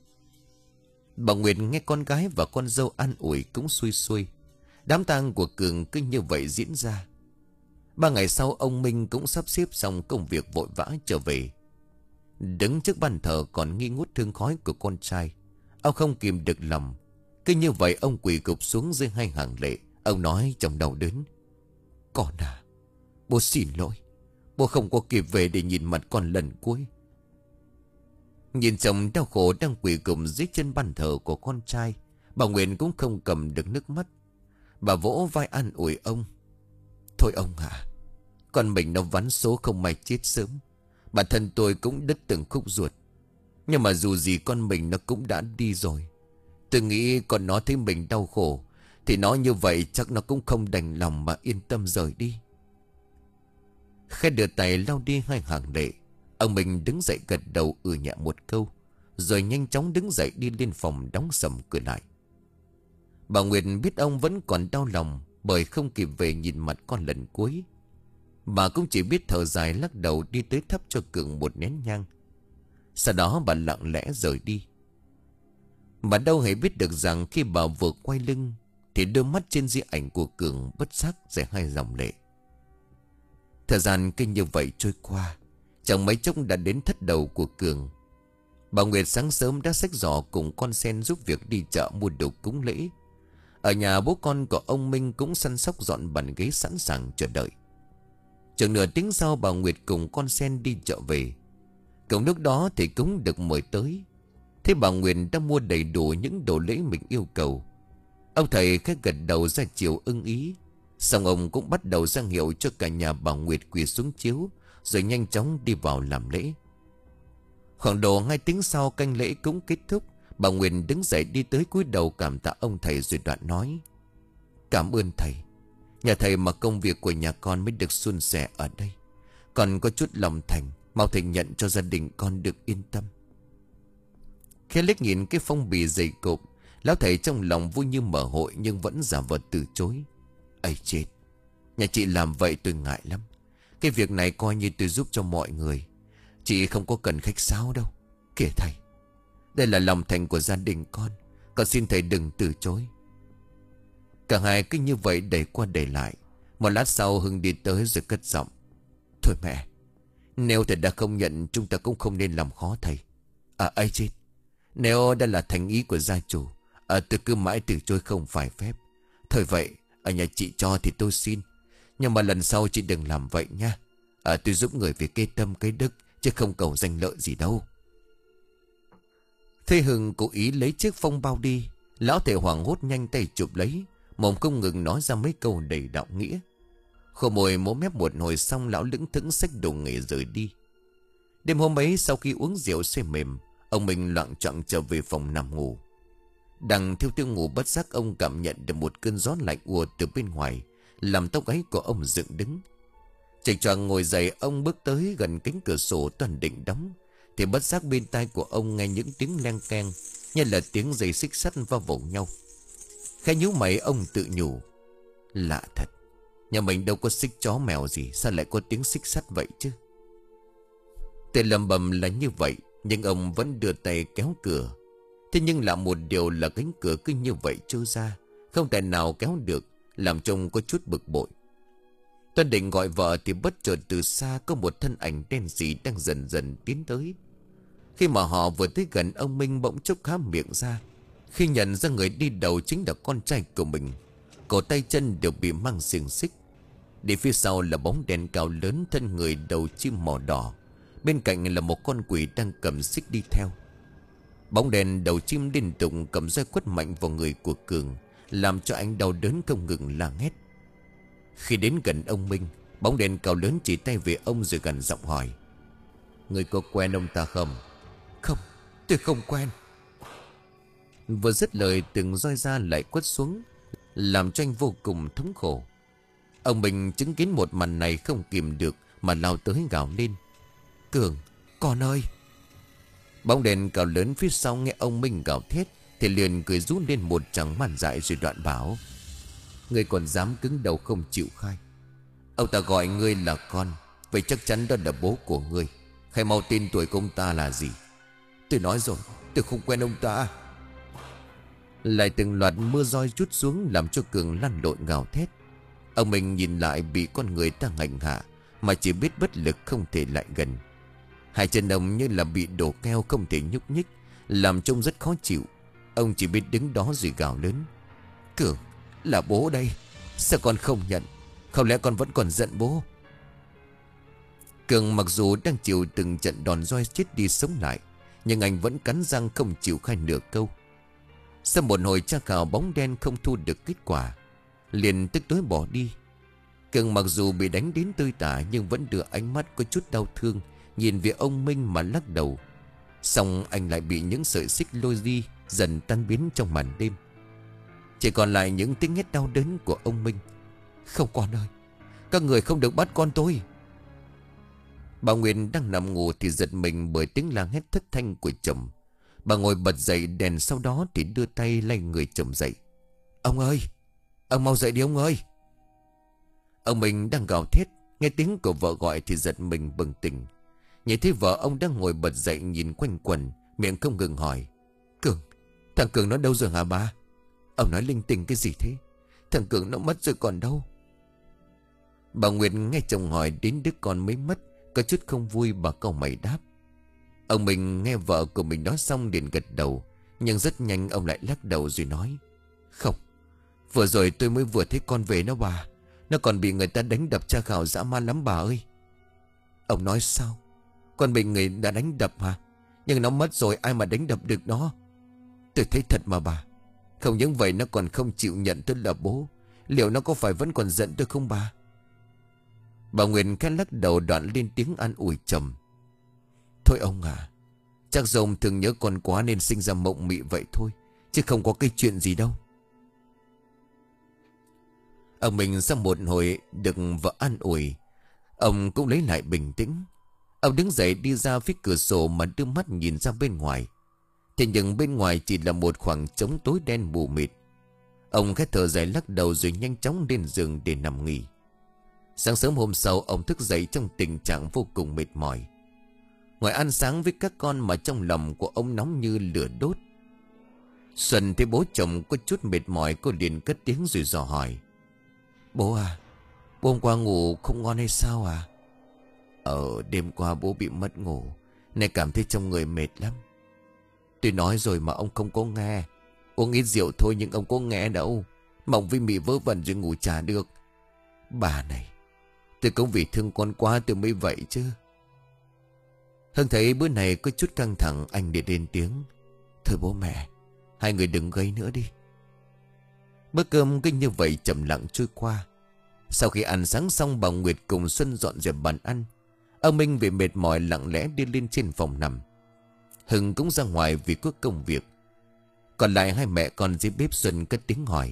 Bà Nguyệt nghe con gái và con dâu an ủi cũng xuôi xuôi. Đám tang của Cường cứ như vậy diễn ra. Ba ngày sau, ông Minh cũng sắp xếp xong công việc vội vã trở về. Đứng trước bàn thờ còn nghi ngút hương khói của con trai, ông không kìm được lòng. Cứ như vậy ông quỳ gục xuống dưới hai hàng lệ. Ông nói trong đau đớn. Con à, bố xin lỗi. Bố không có kịp về để nhìn mặt con lần cuối. Nhìn chồng đau khổ đang quỳ gục dưới chân bàn thờ của con trai, bà Nguyệt cũng không cầm được nước mắt. Bà vỗ vai an ủi ông. Thôi ông à, con mình nó vắn số không may chết sớm. Bản thân tôi cũng đứt từng khúc ruột. Nhưng mà dù gì con mình nó cũng đã đi rồi. Tôi nghĩ con nó thấy mình đau khổ thì nó như vậy chắc nó cũng không đành lòng mà yên tâm rời đi. Khẽ đưa tay lau đi hai hàng lệ, ông mình đứng dậy gật đầu ừ nhẹ một câu, rồi nhanh chóng đứng dậy đi lên phòng đóng sầm cửa lại. Bà Nguyệt biết ông vẫn còn đau lòng bởi không kịp về nhìn mặt con lần cuối. Bà cũng chỉ biết thở dài lắc đầu đi tới thắp cho Cường một nén nhang. Sau đó bà lặng lẽ rời đi. Bà đâu hề biết được rằng khi bà vừa quay lưng thì đôi mắt trên di ảnh của Cường bất giác rẽ hai dòng lệ. Thời gian kinh như vậy trôi qua, chẳng mấy chốc đã đến thất đầu của Cường. Bà Nguyệt sáng sớm đã xách giỏ cùng con sen giúp việc đi chợ mua đồ cúng lễ. Ở nhà bố con của ông Minh cũng săn sóc dọn bàn ghế sẵn sàng chờ đợi. Chừng nửa tiếng sau, bà Nguyệt cùng con sen đi chợ về. Cùng lúc đó thì cũng được mời tới. Thế bà Nguyệt đã mua đầy đủ những đồ lễ mình yêu cầu. Ông thầy khẽ gật đầu ra chiều ưng ý. Xong ông cũng bắt đầu ra hiệu cho cả nhà bà Nguyệt quỳ xuống chiếu, rồi nhanh chóng đi vào làm lễ. Khoảng độ hai tiếng sau, canh lễ cũng kết thúc. Bà Nguyệt đứng dậy đi tới cúi đầu cảm tạ ông thầy rồi đoạn nói. Cảm ơn thầy. Nhờ thầy mà công việc của nhà con mới được suôn sẻ ở đây. Còn có chút lòng thành, mau thầy nhận cho gia đình con được yên tâm. Khi liếc nhìn cái phong bì dày cộp Lão thầy trong lòng vui như mở hội nhưng vẫn giả vờ từ chối. Ây chết, nhà chị làm vậy tôi ngại lắm. Cái việc này coi như tôi giúp cho mọi người. Chị không có cần khách sáo đâu. Kìa thầy, đây là lòng thành của gia đình con. Con xin thầy đừng từ chối. Cả hai cứ như vậy đẩy qua đẩy lại. Một lát sau Hưng đi tới rồi cất giọng. Thôi mẹ, nếu thầy đã không nhận, chúng ta cũng không nên làm khó thầy. À ấy chết, nếu đã là thành ý của gia chủ, à, tôi cứ mãi từ chối không phải phép. Thôi vậy, ở nhà chị cho thì tôi xin. Nhưng mà lần sau chị đừng làm vậy nha. À, tôi giúp người vì cái tâm cái đức, chứ không cầu danh lợi gì đâu. Thế Hưng cố ý lấy chiếc phong bao đi. Lão thầy hoảng hốt nhanh tay chụp lấy, mồm không ngừng nói ra mấy câu đầy đạo nghĩa. Khô mồi mố mép một hồi xong, lão lững thững xách đồ nghề rời đi. Đêm hôm ấy sau khi uống rượu say mềm, ông Minh loạng choạng trở về phòng nằm ngủ. Đang thiêu thiêu ngủ, bất giác ông cảm nhận được một cơn gió lạnh ùa từ bên ngoài, làm tóc gáy của ông dựng đứng. Chệch choạng ngồi dậy, ông bước tới gần cánh cửa sổ toàn định đóng, thì bất giác bên tai của ông nghe những tiếng leng keng, như là tiếng dây xích sắt va vào nhau. Khẽ nhíu mày, ông tự nhủ. Lạ thật, nhà mình đâu có xích chó mèo gì, sao lại có tiếng xích sắt vậy chứ? Tên lầm bầm là như vậy, nhưng ông vẫn đưa tay kéo cửa. Thế nhưng lạ một điều là cánh cửa cứ như vậy trơ ra, không thể nào kéo được, làm trông có chút bực bội. Tuân định gọi vợ thì bất chợt từ xa có một thân ảnh đen sì đang dần dần tiến tới. Khi mà họ vừa tới gần, ông Minh bỗng chốc há miệng ra khi nhận ra người đi đầu chính là con trai của mình. Cổ tay chân đều bị mang xiềng xích. Đi phía sau là bóng đèn cao lớn, thân người đầu chim màu đỏ. Bên cạnh là một con quỷ đang cầm xích đi theo. Bóng đèn đầu chim liên tục cầm roi quất mạnh vào người của Cường, làm cho anh đau đớn không ngừng la hét. Khi đến gần ông Minh, bóng đèn cao lớn chỉ tay về ông rồi gần giọng hỏi. Người có quen ông ta không? Không, tôi không quen. Vừa dứt lời, từng roi ra lại quất xuống, làm cho anh vô cùng thống khổ. Ông Minh chứng kiến một màn này không kìm được mà lao tới gào lên. Cường, con ơi! Bóng đèn cao lớn phía sau nghe ông Minh gào thét thì liền cười rú lên một tràng màn dại rồi đoạn bảo. Ngươi còn dám cứng đầu không chịu khai. Ông ta gọi ngươi là con, vậy chắc chắn đó là bố của ngươi. Khai mau tên tuổi của ông ta là gì? Tôi nói rồi, tôi không quen ông ta. Lại từng loạt mưa roi trút xuống làm cho Cường lăn lộn gào thét. Ông Minh nhìn lại bị con người ta hành hạ mà chỉ biết bất lực không thể lại gần. Hai chân ông như là bị đổ keo không thể nhúc nhích, làm trông rất khó chịu. Ông chỉ biết đứng đó rồi gào lớn. Cường, là bố đây, sao con không nhận? Không lẽ con vẫn còn giận bố? Cường mặc dù đang chịu từng trận đòn roi chết đi sống lại, nhưng anh vẫn cắn răng không chịu khai nửa câu. Sau một hồi tra khảo, bóng đen không thu được kết quả, liền tức tối bỏ đi. Cường mặc dù bị đánh đến tơi tả nhưng vẫn đưa ánh mắt có chút đau thương nhìn về ông Minh mà lắc đầu. Xong anh lại bị những sợi xích lôi đi, dần tan biến trong màn đêm. Chỉ còn lại những tiếng hét đau đớn của ông Minh. Không con ơi, các người không được bắt con tôi. Bà Nguyên đang nằm ngủ thì giật mình bởi tiếng la hét thất thanh của chồng. Bà ngồi bật dậy, đèn sau đó thì đưa tay lay người chồng dậy. Ông ơi, ông mau dậy đi ông ơi. Ông Minh đang gào thét, nghe tiếng của vợ gọi thì giật mình bừng tỉnh. Nhìn thấy vợ, ông đang ngồi bật dậy nhìn quanh quẩn, miệng không ngừng hỏi. Cường, thằng Cường nó đâu rồi hả bà? Ông nói linh tinh cái gì thế? Thằng Cường nó mất rồi còn đâu? Bà Nguyệt nghe chồng hỏi đến đứa con mới mất, có chút không vui, bà cau mày đáp. Ông Minh nghe vợ của mình nói xong liền gật đầu, nhưng rất nhanh ông lại lắc đầu rồi nói. Không, vừa rồi tôi mới vừa thấy con về nó bà. Nó còn bị người ta đánh đập tra khảo dã man lắm bà ơi. Ông nói sao? Con bị người đã đánh đập hả? Nhưng nó mất rồi, ai mà đánh đập được nó? Tôi thấy thật mà bà. Không những vậy nó còn không chịu nhận tôi là bố. Liệu nó có phải vẫn còn giận tôi không bà? Bà Nguyên khẽ lắc đầu, đoạn lên tiếng an ủi chồng. Thôi ông à, chắc dòng thường nhớ con quá nên sinh ra mộng mị vậy thôi, chứ không có cái chuyện gì đâu. Ông mình sau một hồi được vợ an ủi, ông cũng lấy lại bình tĩnh. Ông đứng dậy đi ra phía cửa sổ mà đưa mắt nhìn ra bên ngoài. Thế nhưng bên ngoài chỉ là một khoảng trống tối đen mù mịt. Ông khẽ thở dài lắc đầu rồi nhanh chóng lên giường để nằm nghỉ. Sáng sớm hôm sau ông thức dậy trong tình trạng vô cùng mệt mỏi. Ngoài ăn sáng với các con mà trong lòng của ông nóng như lửa đốt. Xuân thấy bố chồng có chút mệt mỏi, cô liền cất tiếng rồi dò hỏi: Bố à, bố hôm qua ngủ không ngon hay sao à? Ờ, đêm qua bố bị mất ngủ, nên cảm thấy trong người mệt lắm. Tôi nói rồi mà ông không có nghe. Uống ít rượu thôi nhưng ông có nghe đâu. Mộng với mị vớ vẩn rồi ngủ chả được. Bà này, tôi cũng vì thương con quá tôi mới vậy chứ. Hưng thấy bữa này có chút căng thẳng, anh để lên tiếng: Thôi bố mẹ, hai người đừng gây nữa đi. Bữa cơm cứ như vậy chậm lặng trôi qua. Sau khi ăn sáng xong, bà Nguyệt cùng Xuân dọn dẹp bàn ăn. Ông Minh vì mệt mỏi lặng lẽ đi lên trên phòng nằm. Hưng cũng ra ngoài vì có công việc. Còn lại hai mẹ con dưới bếp. Xuân cất tiếng hỏi: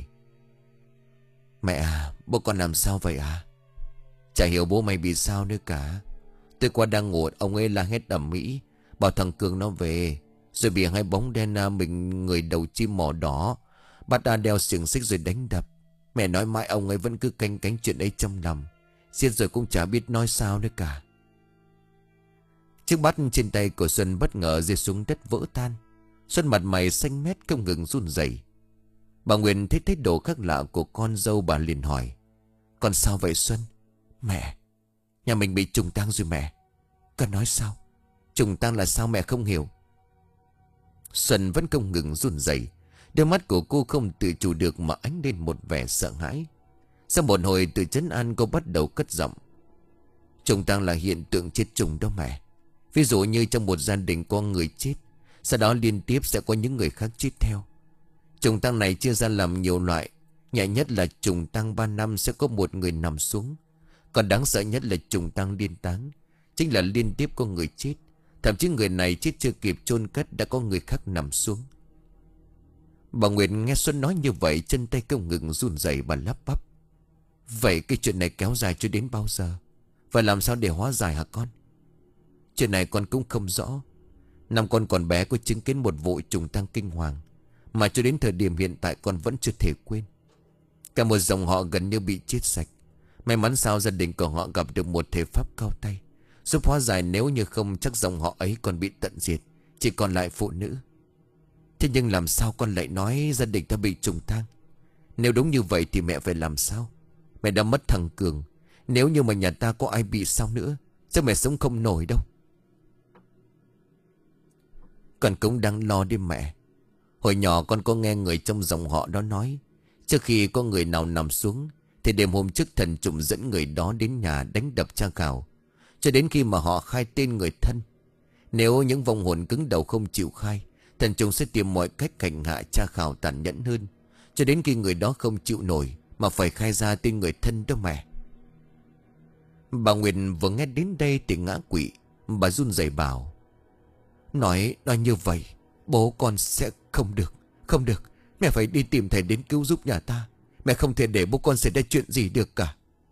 Mẹ à, bố con làm sao vậy à? Chả hiểu bố mày bị sao nữa cả. Tôi qua đang ngủ, ông ấy la hét ầm ĩ, bảo thằng Cường nó về. Rồi bị hai bóng đen à, mình người đầu chim mỏ đỏ bắt ta đeo xiềng xích rồi đánh đập. Mẹ nói mãi ông ấy vẫn cứ canh cánh chuyện ấy trong lòng. Giết rồi cũng chả biết nói sao nữa cả. Chiếc bát trên tay của Xuân bất ngờ rơi xuống đất vỡ tan. Xuân mặt mày xanh mét không ngừng run rẩy. Bà Nguyên thấy thái độ khác lạ của con dâu, bà liền hỏi: Con sao vậy Xuân? Mẹ, nhà mình bị trùng tang rồi mẹ. Con nói sao? Trùng tang là sao mẹ không hiểu? Xuân vẫn không ngừng run rẩy. Đôi mắt của cô không tự chủ được mà ánh lên một vẻ sợ hãi. Sau một hồi từ trấn an, cô bắt đầu cất giọng: Trùng tang là hiện tượng chết trùng đó mẹ. Ví dụ như trong một gia đình có người chết, sau đó liên tiếp sẽ có những người khác chết theo. Trùng tang này chia ra làm nhiều loại. Nhẹ nhất là trùng tang ba năm sẽ có một người nằm xuống. Còn đáng sợ nhất là trùng tang liên táng, chính là liên tiếp có người chết. Thậm chí người này chết chưa kịp chôn cất đã có người khác nằm xuống. Bà Nguyệt nghe Xuân nói như vậy, chân tay không ngừng run rẩy, bà lắp bắp: Vậy cái chuyện này kéo dài cho đến bao giờ? Và làm sao để hóa giải hả con? Chuyện này con cũng không rõ. Năm con còn bé có chứng kiến một vụ trùng tang kinh hoàng mà cho đến thời điểm hiện tại con vẫn chưa thể quên. Cả một dòng họ gần như bị chết sạch. May mắn sao gia đình của họ gặp được một thể pháp cao tay giúp hóa giải, nếu như không chắc dòng họ ấy còn bị tận diệt, chỉ còn lại phụ nữ. Thế nhưng làm sao con lại nói gia đình ta bị trùng tang? Nếu đúng như vậy thì mẹ phải làm sao? Mẹ đã mất thằng Cường. Nếu như mà nhà ta có ai bị sao nữa, chắc mẹ sống không nổi đâu. Con cũng đang lo đi mẹ. Hồi nhỏ con có nghe người trong dòng họ đó nói, trước khi có người nào nằm xuống thì đêm hôm trước thần trùng dẫn người đó đến nhà đánh đập tra khảo, cho đến khi mà họ khai tên người thân. Nếu những vong hồn cứng đầu không chịu khai, thần trùng sẽ tìm mọi cách hành hạ tra khảo tàn nhẫn hơn, cho đến khi người đó không chịu nổi mà phải khai ra tên người thân đó mẹ. Bà Nguyệt vừa nghe đến đây thì ngã quỵ. Bà run rẩy bảo: Nói, nói như vậy bố con sẽ không được. Không được, mẹ phải đi tìm thầy đến cứu giúp nhà ta. Mẹ không thể để bố con xảy ra chuyện gì được cả.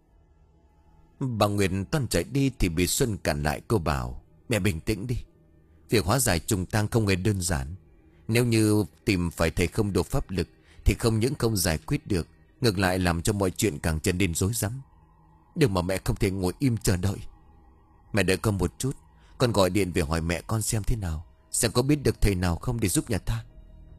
Bà Nguyệt toan chạy đi thì bị Xuân cản lại. Cô bảo: Mẹ bình tĩnh đi. Việc hóa giải trùng tang không hề đơn giản. Nếu như tìm phải thầy không đủ pháp lực thì không những không giải quyết được, ngược lại làm cho mọi chuyện càng trở nên rối rắm. Nhưng mà mẹ không thể ngồi im chờ đợi. Mẹ đợi con một chút, con gọi điện về hỏi mẹ con xem thế nào, xem có biết được thầy nào không để giúp nhà ta.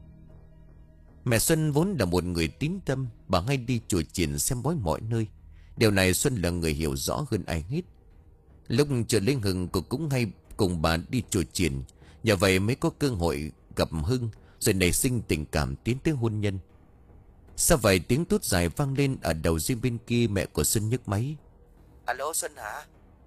Mẹ Xuân vốn là một người tín tâm, bà hay đi chùa chiền xem bói mọi nơi. Điều này Xuân là người hiểu rõ hơn ai hết. Lúc chưa lấy Hưng, cô cũng hay cùng bà đi chùa chiền, nhờ vậy mới có cơ hội gặp Hưng, rồi nảy sinh tình cảm tiến tới hôn nhân. Sau vậy tiếng tút dài vang lên ở đầu dây bên kia. Mẹ của Xuân nhấc máy: Alo Xuân hả?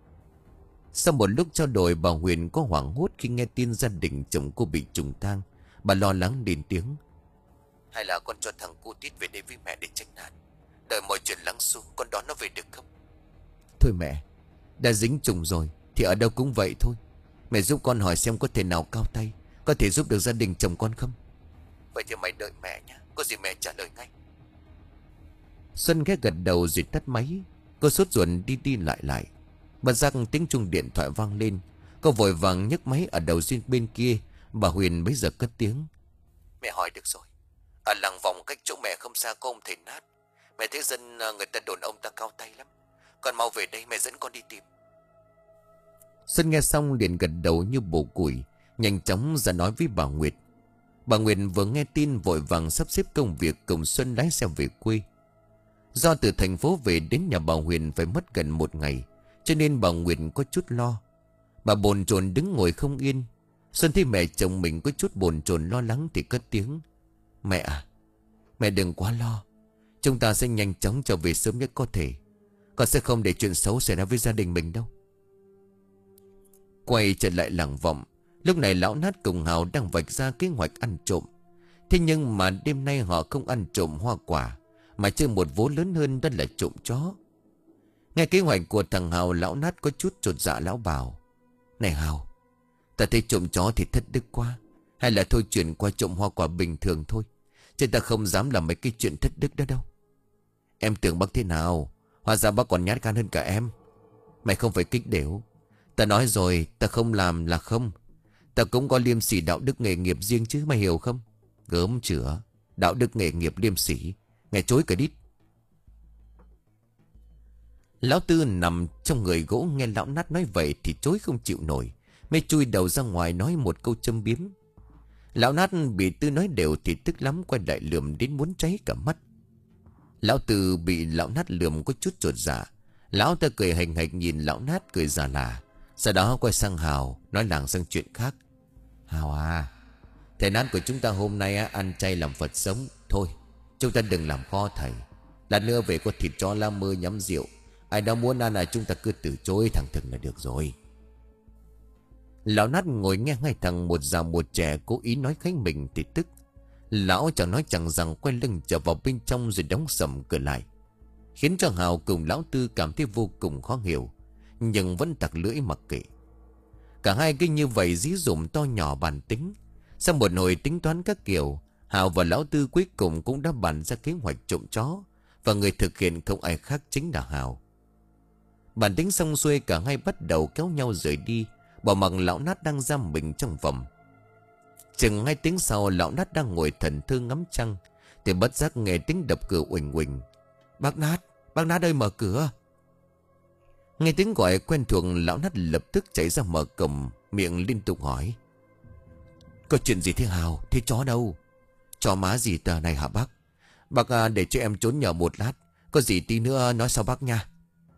Sau một lúc trao đổi, bà Huyền có hoảng hốt khi nghe tin gia đình chồng cô bị trùng tang. Bà lo lắng lên tiếng: Hay là con cho thằng cu Tít về đây với mẹ để tránh nạn, đợi mọi chuyện lắng xuống con đón nó về được không? Thôi mẹ, đã dính trùng rồi thì ở đâu cũng vậy thôi. Mẹ giúp con hỏi xem có thể nào cao tay, có thể giúp được gia đình chồng con không? Vậy thì mày đợi mẹ nhé, có gì mẹ trả lời ngay. Xuân ghé gật đầu rồi tắt máy. Cô sốt ruột đi đi lại lại. Bật giác tiếng chuông điện thoại vang lên. Cô vội vàng nhấc máy ở đầu duyên bên kia Bà Huyền bấy giờ cất tiếng. Mẹ hỏi được rồi. Ở làng vòng cách chỗ mẹ không xa có ông thầy Nát. Mẹ thấy dân người ta đồn ông ta cao tay lắm. Con mau về đây, mẹ dẫn con đi tìm. Xuân nghe xong liền gật đầu như bổ củi, nhanh chóng ra nói với bà Nguyệt. Bà Nguyệt vừa nghe tin vội vàng sắp xếp công việc cùng Xuân lái xe về quê. Do từ thành phố về đến nhà bà Huyền phải mất gần một ngày, cho nên bà Nguyệt có chút lo. Bà bồn chồn đứng ngồi không yên. Xuân thấy mẹ chồng mình có chút bồn chồn lo lắng thì cất tiếng. Mẹ à, mẹ đừng quá lo. Chúng ta sẽ nhanh chóng trở về sớm nhất có thể. Con sẽ không để chuyện xấu xảy ra với gia đình mình đâu. Quay trở lại làng vọng, lúc này lão Nát cùng Hào đang vạch ra kế hoạch ăn trộm. Thế nhưng mà đêm nay họ không ăn trộm hoa quả, mà chơi một vố lớn hơn, đó là trộm chó. Nghe kế hoạch của thằng Hào, lão Nát có chút chột dạ. Lão bảo: Này Hào, ta thấy trộm chó thì thất đức quá. Hay là thôi chuyển qua trộm hoa quả bình thường thôi, chứ ta không dám làm mấy cái chuyện thất đức đó đâu. Em tưởng bác thế nào? Hóa ra bác còn nhát gan hơn cả em. Mày không phải kích đểu. Ta nói rồi, ta không làm là không. Ta cũng có liêm sỉ đạo đức nghề nghiệp riêng chứ, mày hiểu không? Gớm chửa. Đạo đức nghề nghiệp liêm sỉ, nghe chối cả đít. Lão Tư nằm trong người gỗ nghe lão Nát nói vậy thì chối không chịu nổi, mới chui đầu ra ngoài nói một câu châm biếm. Lão Nát bị Tư nói đều thì tức lắm, quay lại lườm đến muốn cháy cả mắt. Lão Tư bị lão Nát lườm có chút chột dạ. Lão ta cười hành hạch nhìn lão Nát cười già là. Sau đó quay sang Hào, nói làng sang chuyện khác. Hào à, thầy Nát của chúng ta hôm nay á, ăn chay làm Phật sống. Thôi chúng ta đừng làm khó thầy. Lát nữa về có thịt chó lá mơ nhắm rượu. Ai đó muốn ăn là chúng ta cứ từ chối thẳng thừng là được rồi. Lão Nát ngồi nghe hai thằng một già một trẻ cố ý nói khánh mình thì tức. Lão chẳng nói chẳng rằng quay lưng trở vào bên trong rồi đóng sầm cửa lại, khiến cho Hào cùng lão Tư cảm thấy vô cùng khó hiểu, nhưng vẫn tặc lưỡi mặc kệ. Cả hai cứ như vậy dí dụm to nhỏ bàn tính. Sau một hồi tính toán các kiểu, Hào và lão Tư cuối cùng cũng đã bàn ra kế hoạch trộm chó, và người thực hiện không ai khác chính là Hào. Bàn tính xong xuôi, cả hai bắt đầu kéo nhau rời đi, bỏ mặc lão Nát đang giam mình trong vòng. Chừng hai tiếng sau, lão Nát đang ngồi thần thư ngắm trăng thì bất giác nghe tiếng đập cửa uỳnh uỳnh. Bác Nát, bác Nát ơi mở cửa. Nghe tiếng gọi quen thuộc, lão Nát lập tức chạy ra mở cổng, miệng liên tục hỏi: Có chuyện gì thế Hào? Thế chó đâu? Chó má gì tờ này hả bác? Bác à, để cho em trốn nhờ một lát, có gì tí nữa nói sau bác nha.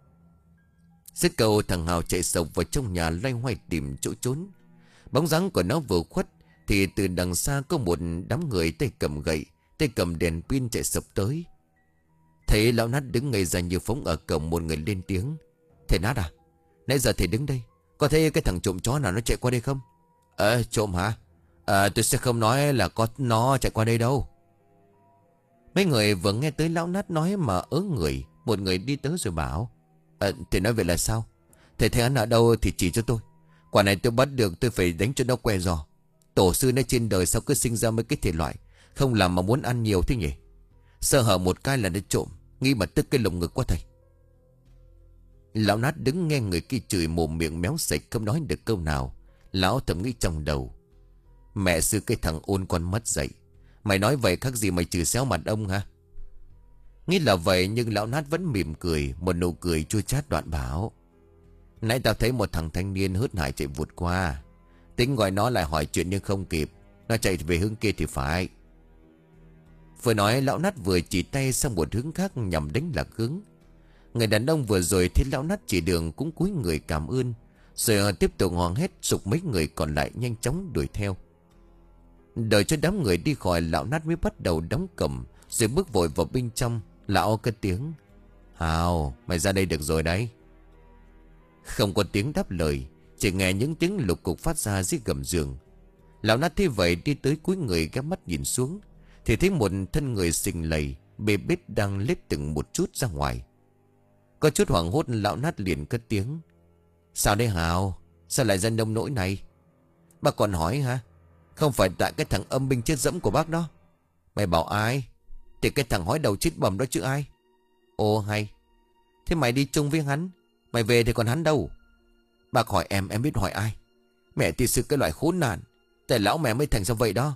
Dứt câu, thằng Hào chạy sộc vào trong nhà loay hoay tìm chỗ trốn. Bóng dáng của nó vừa khuất thì từ đằng xa có một đám người tay cầm gậy, tay cầm đèn pin chạy sập tới. Thấy lão Nát đứng ngây ra như phóng ở cổng, một người lên tiếng: Thầy Nát à, nãy giờ thầy đứng đây, có thấy cái thằng trộm chó nào nó chạy qua đây không? Ờ trộm hả? Ờ tôi sẽ không nói là có nó chạy qua đây đâu. Mấy người vừa nghe tới lão Nát nói mà ớ người. Một người đi tới rồi bảo: Ờ thầy nói vậy là sao? Thầy thấy hắn ở đâu thì chỉ cho tôi. Quả này tôi bắt được tôi phải đánh cho nó què giò. Tổ sư nó trên đời sao cứ sinh ra mấy cái thể loại không làm mà muốn ăn nhiều thế nhỉ? Sơ hở một cái là nó trộm, nghĩ mà tức cái lồng ngực quá thầy. Lão Nát đứng nghe người kia chửi, mồm miệng méo sạch không nói được câu nào. Lão thầm nghĩ trong đầu: Mẹ sư cái thằng ôn con mất dạy. Mày nói vậy khác gì mày chửi xéo mặt ông hả? Nghĩ là vậy nhưng lão Nát vẫn mỉm cười, một nụ cười chua chát đoạn bảo: Nãy tao thấy một thằng thanh niên hớt hải chạy vụt qua, tính gọi nó lại hỏi chuyện nhưng không kịp. Nó chạy về hướng kia thì phải. Vừa nói lão Nát vừa chỉ tay sang một hướng khác nhằm đánh lạc hướng. Người đàn ông vừa rồi thấy lão Nát chỉ đường cũng cúi người cảm ơn, rồi tiếp tục hò hét sục mấy người còn lại nhanh chóng đuổi theo. Đợi cho đám người đi khỏi, lão Nát mới bắt đầu đóng cổng rồi bước vội vào bên trong. Lão cất tiếng: Hào, mày ra đây được rồi đấy. Không có tiếng đáp lời, chỉ nghe những tiếng lục cục phát ra dưới gầm giường. Lão Nát thấy vậy đi tới cúi người ghé mắt nhìn xuống thì thấy một thân người xình lầy bê bết đang lết từng một chút ra ngoài. Có chút hoảng hốt, lão Nát liền cất tiếng: Sao đây Hào? Sao lại ra nông nỗi này? Bác còn hỏi hả? Không phải tại cái thằng âm binh chết dẫm của bác đó. Mày bảo ai? Thì cái thằng hói đầu chết bầm đó chứ ai. Ồ hay. Thế mày đi chung với hắn, mày về thì còn hắn đâu? Bác hỏi em, em biết hỏi ai? Mẹ thì sự cái loại khốn nạn. Tại lão mẹ mới thành ra vậy đó.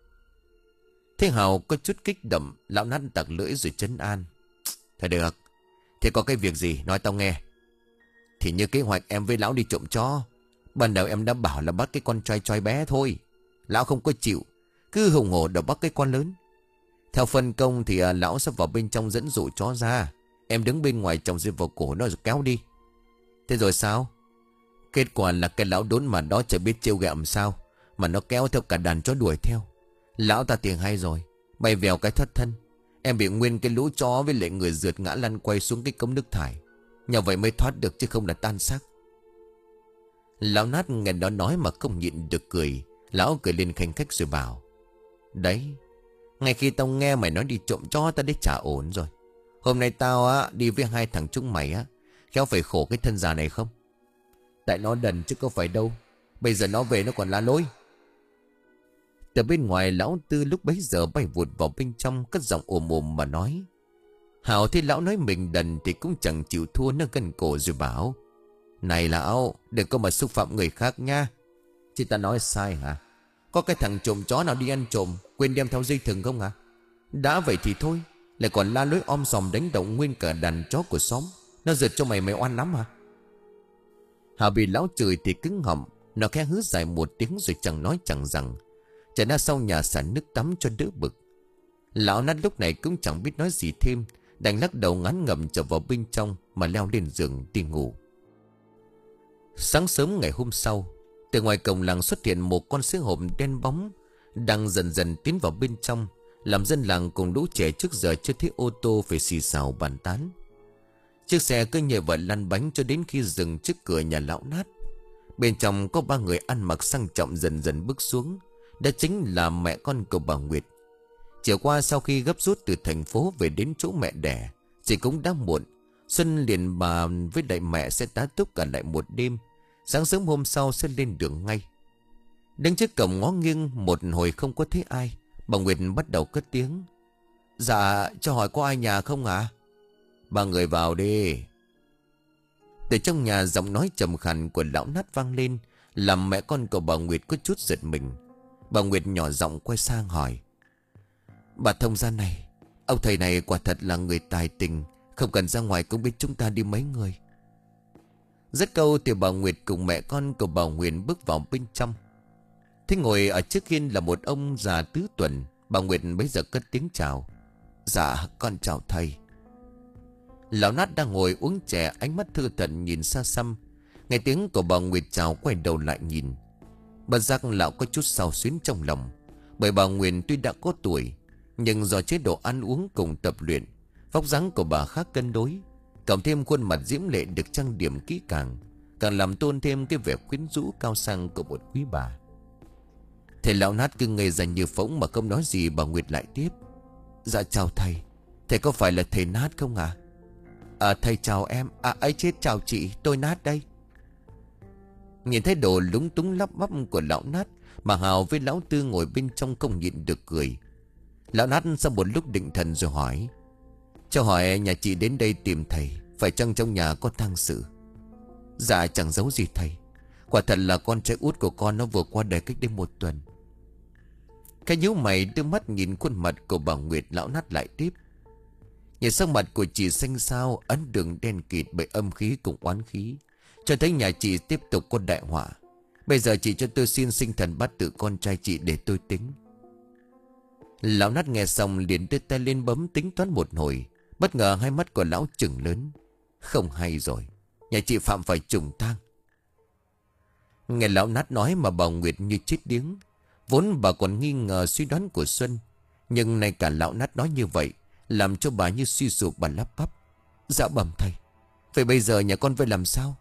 Thế Hào có chút kích động. Lão Nát tặc lưỡi rồi trấn an. Thôi được. Thế có cái việc gì nói tao nghe. Thì như kế hoạch em với lão đi trộm chó. Ban đầu em đã bảo là bắt cái con trai trai bé thôi. Lão không có chịu. Cứ hùng hổ đòi bắt cái con lớn. Theo phân công thì à, lão sẽ vào bên trong dẫn dụ chó ra. Em đứng bên ngoài chồng dây vào cổ nó rồi kéo đi. Thế rồi sao? Kết quả là cái lão đốn mà đó chẳng biết trêu ghẹo làm sao mà nó kéo theo cả đàn chó đuổi theo. Lão ta tiền hay rồi. Bay vèo cái thất thân. Em bị nguyên cái lũ chó với lại người rượt ngã lăn quay xuống cái cống nước thải. Nhờ vậy mới thoát được chứ không là tan xác. Lão Nát nghe nó nói mà không nhịn được cười. Lão cười lên khanh khách rồi bảo. Đấy, ngay khi tao nghe mày nói đi trộm chó tao đấy chả ổn rồi. Hôm nay tao á đi với hai thằng chúng mày á, khéo phải khổ cái thân già này không. Tại nó đần chứ có phải đâu. Bây giờ nó về nó còn la lối. Từ bên ngoài lão Tư lúc bấy giờ bay vụt vào bên trong, cất giọng ồm ồm mà nói. Hảo thấy lão nói mình đần thì cũng chẳng chịu thua, nó gần cổ rồi bảo. Này lão, đừng có mà xúc phạm người khác nha. Chị ta nói sai hả? Có cái thằng trộm chó nào đi ăn trộm quên đem theo dây thừng không hả? Đã vậy thì thôi, lại còn la lối om sòm đánh động nguyên cả đàn chó của xóm. Nó giật cho mày mày oan lắm hả? Hảo bị lão chửi thì cứng họng. Nó khẽ hứ dài một tiếng rồi chẳng nói chẳng rằng, chạy ra sau nhà xả nước tắm cho đỡ bực. Lão Nát lúc này cũng chẳng biết nói gì thêm, đành lắc đầu ngán ngẩm trở vào bên trong mà leo lên giường đi ngủ. Sáng sớm ngày hôm sau, từ ngoài cổng làng xuất hiện một con xe hộp đen bóng đang dần dần tiến vào bên trong, làm dân làng cùng lũ trẻ trước giờ chưa thấy ô tô phải xì xào bàn tán. Chiếc xe cứ nhẹ vợ lăn bánh cho đến khi dừng trước cửa nhà lão Nát. Bên trong có ba người ăn mặc sang trọng dần dần bước xuống. Đó chính là mẹ con của bà Nguyệt. Chiều qua sau khi gấp rút từ thành phố về đến chỗ mẹ đẻ, thì cũng đã muộn. Xuân liền bà với đại mẹ sẽ tá túc cả lại một đêm. Sáng sớm hôm sau sẽ lên đường ngay. Đứng trước cổng ngó nghiêng một hồi không có thấy ai, bà Nguyệt bắt đầu cất tiếng. Dạ, cho hỏi có ai nhà không ạ? À? Ba người vào đi. Từ trong nhà giọng nói trầm khàn của lão Nát vang lên, làm mẹ con của bà Nguyệt có chút giật mình. Bà Nguyệt nhỏ giọng quay sang hỏi. Bà thông gia này, ông thầy này quả thật là người tài tình, không cần ra ngoài cũng biết chúng ta đi mấy người. Dứt câu thì bà Nguyệt cùng mẹ con của bà Huyền bước vào bên trong. Thế ngồi ở trước hiên là một ông già tứ tuần. Bà Nguyệt bấy giờ cất tiếng chào. Dạ con chào thầy. Lão Nát đang ngồi uống chè, ánh mắt thư thận nhìn xa xăm. Nghe tiếng của bà Nguyệt chào quay đầu lại nhìn. Bất giác lão có chút xao xuyến trong lòng. Bởi bà Nguyệt tuy đã có tuổi, nhưng do chế độ ăn uống cùng tập luyện, vóc dáng của bà khá cân đối, cộng thêm khuôn mặt diễm lệ được trang điểm kỹ càng, càng làm tôn thêm cái vẻ quyến rũ cao sang của một quý bà. Thầy lão Nát cứ ngây ra như phỗng mà không nói gì. Bà Nguyệt lại tiếp. Dạ chào thầy. Thầy có phải là thầy Nát không ạ? À? à thầy chào em. À ấy chết chào chị, tôi Nát đây. Nhìn thấy đồ lúng túng lắp bắp của lão Nát, bà Hào với lão Tư ngồi bên trong không nhịn được cười. Lão Nát sau một lúc định thần rồi hỏi. Cho hỏi nhà chị đến đây tìm thầy, phải chăng trong nhà có tang sự? Dạ chẳng giấu gì thầy. Quả thật là con trai út của con nó vừa qua đời cách đây một tuần. Cái nhíu mày đưa mắt nhìn khuôn mặt của bà Nguyệt, lão Nát lại tiếp. Nhìn sắc mặt của chị xanh xao, ấn đường đen kịt bởi âm khí cùng oán khí, cho thấy nhà chị tiếp tục có đại họa. Bây giờ chị cho tôi xin sinh thần bát tự con trai chị để tôi tính. Lão Nát nghe xong liền đưa tay lên bấm tính toán một hồi. Bất ngờ hai mắt của lão trừng lớn. Không hay rồi, nhà chị phạm phải trùng tang. Nghe lão Nát nói mà bà Nguyệt như chết điếng. Vốn bà còn nghi ngờ suy đoán của Xuân, nhưng nay cả lão Nát nói như vậy, làm cho bà như suy sụp. Bà lắp bắp. Dạ bẩm thầy. Vậy bây giờ nhà con phải làm sao?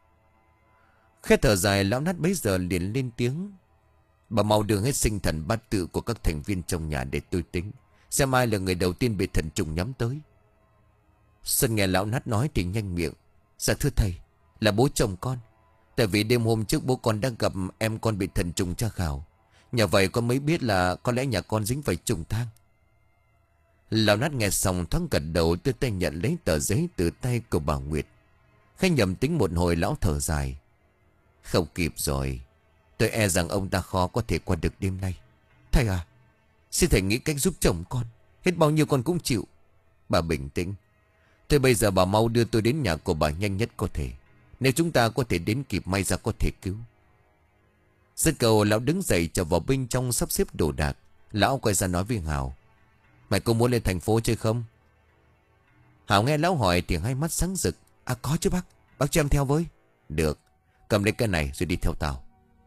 Khẽ thở dài, lão Nát bấy giờ liền lên tiếng. Bà mau đưa hết sinh thần bát tự của các thành viên trong nhà để tôi tính, xem ai là người đầu tiên bị thần trùng nhắm tới. Xuân nghe lão Nát nói thì nhanh miệng. Dạ thưa thầy, là bố chồng con. Tại vì đêm hôm trước bố con đang gặp em con bị thần trùng tra khảo, nhờ vậy con mới biết là có lẽ nhà con dính phải trùng tang. Lão Nát nghe xong thoáng gật đầu, đưa tay nhận lấy tờ giấy từ tay của bà Nguyệt. Khẽ nhầm tính một hồi, lão thở dài. Không kịp rồi. Tôi e rằng ông ta khó có thể qua được đêm nay. Thầy à, xin thầy nghĩ cách giúp chồng con. Hết bao nhiêu con cũng chịu. Bà bình tĩnh. Thôi bây giờ bà mau đưa tôi đến nhà của bà nhanh nhất có thể. Nếu chúng ta có thể đến kịp may ra có thể cứu. Dứt câu lão đứng dậy trở vào bên trong sắp xếp đồ đạc. Lão quay ra nói với Hào. Mày có muốn lên thành phố chơi không? Hào nghe lão hỏi thì hai mắt sáng rực. À có chứ bác. Bác cho em theo với. Được. Cầm lấy cái này rồi đi theo tao.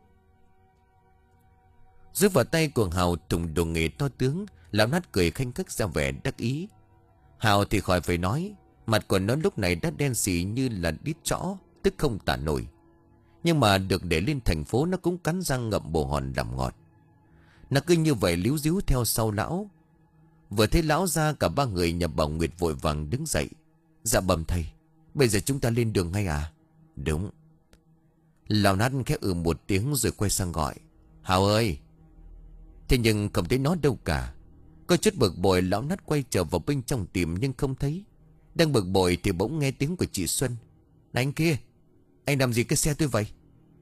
Dưới vào tay của Hào thùng đồ nghề to tướng. Lão nát cười khanh khách ra vẻ đắc ý. Hào thì khỏi phải nói. Mặt của nó lúc này đã đen xì như là đít chõ, tức không tả nổi. Nhưng mà được để lên thành phố nó cũng cắn răng ngậm bồ hòn đằm ngọt. Nó cứ như vậy líu díu theo sau lão. Vừa thấy lão ra cả ba người nhà bà Nguyệt vội vàng đứng dậy. Dạ bẩm thầy, bây giờ chúng ta lên đường ngay à? Đúng. Lão nát khẽ ừ một tiếng rồi quay sang gọi. Hào ơi! Thế nhưng không thấy nó đâu cả. Có chút bực bội lão nát quay trở vào bên trong tìm nhưng không thấy. Đang bực bội thì bỗng nghe tiếng của chị Xuân. Này anh kia, anh làm gì cái xe tôi vậy?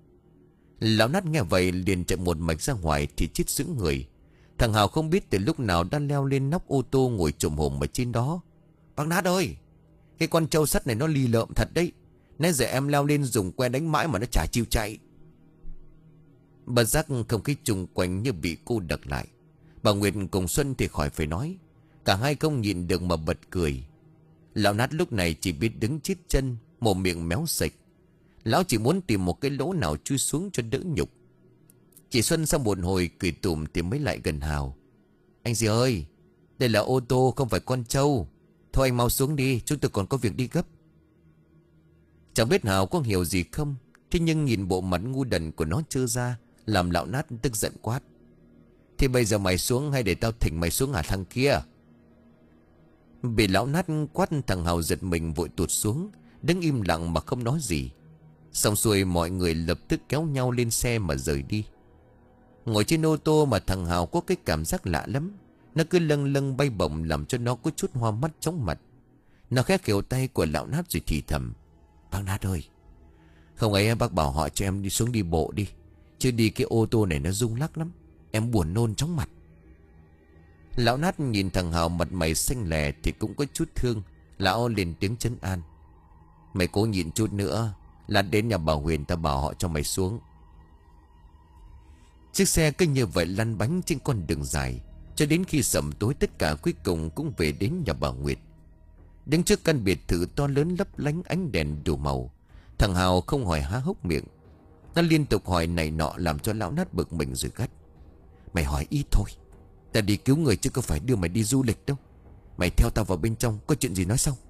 Lão nát nghe vậy liền chạy một mạch ra ngoài thì chết sững người. Thằng Hào không biết từ lúc nào đã leo lên nóc ô tô ngồi trùm hổm ở trên đó. Bác Nát ơi, cái con trâu sắt này nó lì lợm thật đấy. Nãy giờ em leo lên dùng que đánh mãi mà nó chả chịu chạy. Bất giác không khí chung quanh như bị cô đặc lại. Bà Nguyệt cùng Xuân thì khỏi phải nói. Cả hai không nhịn được mà bật cười. Lão Nát lúc này chỉ biết đứng chít chân, mồm miệng méo sạch. Lão chỉ muốn tìm một cái lỗ nào chui xuống cho đỡ nhục. Chị Xuân sau một hồi cười tủm thì mới lại gần Hào. Anh gì ơi, đây là ô tô không phải con trâu. Thôi anh mau xuống đi, chúng tôi còn có việc đi gấp. Chẳng biết Hào có hiểu gì không. Thế nhưng nhìn bộ mặt ngu đần của nó trơ ra, làm lão Nát tức giận quát. Thì bây giờ mày xuống hay để tao thỉnh mày xuống hả thằng kia? Bị lão Nát quát, thằng Hào giật mình vội tụt xuống, đứng im lặng mà không nói gì. Xong xuôi mọi người lập tức kéo nhau lên xe mà rời đi. Ngồi trên ô tô mà thằng Hào có cái cảm giác lạ lắm. Nó cứ lâng lâng bay bổng làm cho nó có chút hoa mắt chóng mặt. Nó khẽ khều tay của lão Nát rồi thì thầm. Bác Nát ơi, không ấy bác bảo họ cho em đi xuống đi bộ đi. Chứ đi cái ô tô này nó rung lắc lắm. Em buồn nôn chóng mặt. Lão Nát nhìn thằng Hào mặt mày xanh lè thì cũng có chút thương. Lão lên tiếng trấn an. Mày cố nhịn chút nữa, lát đến nhà bà Huyền ta bảo họ cho mày xuống. Chiếc xe cứ như vậy lăn bánh trên con đường dài, cho đến khi sẩm tối tất cả cuối cùng cũng về đến nhà bà Nguyệt. Đứng trước căn biệt thự to lớn lấp lánh ánh đèn đủ màu, thằng Hào không hỏi há hốc miệng. Nó liên tục hỏi này nọ làm cho lão Nát bực mình rồi gắt. Mày hỏi ít thôi, ta đi cứu người chứ có phải đưa mày đi du lịch đâu. Mày theo tao vào bên trong, có chuyện gì nói sau.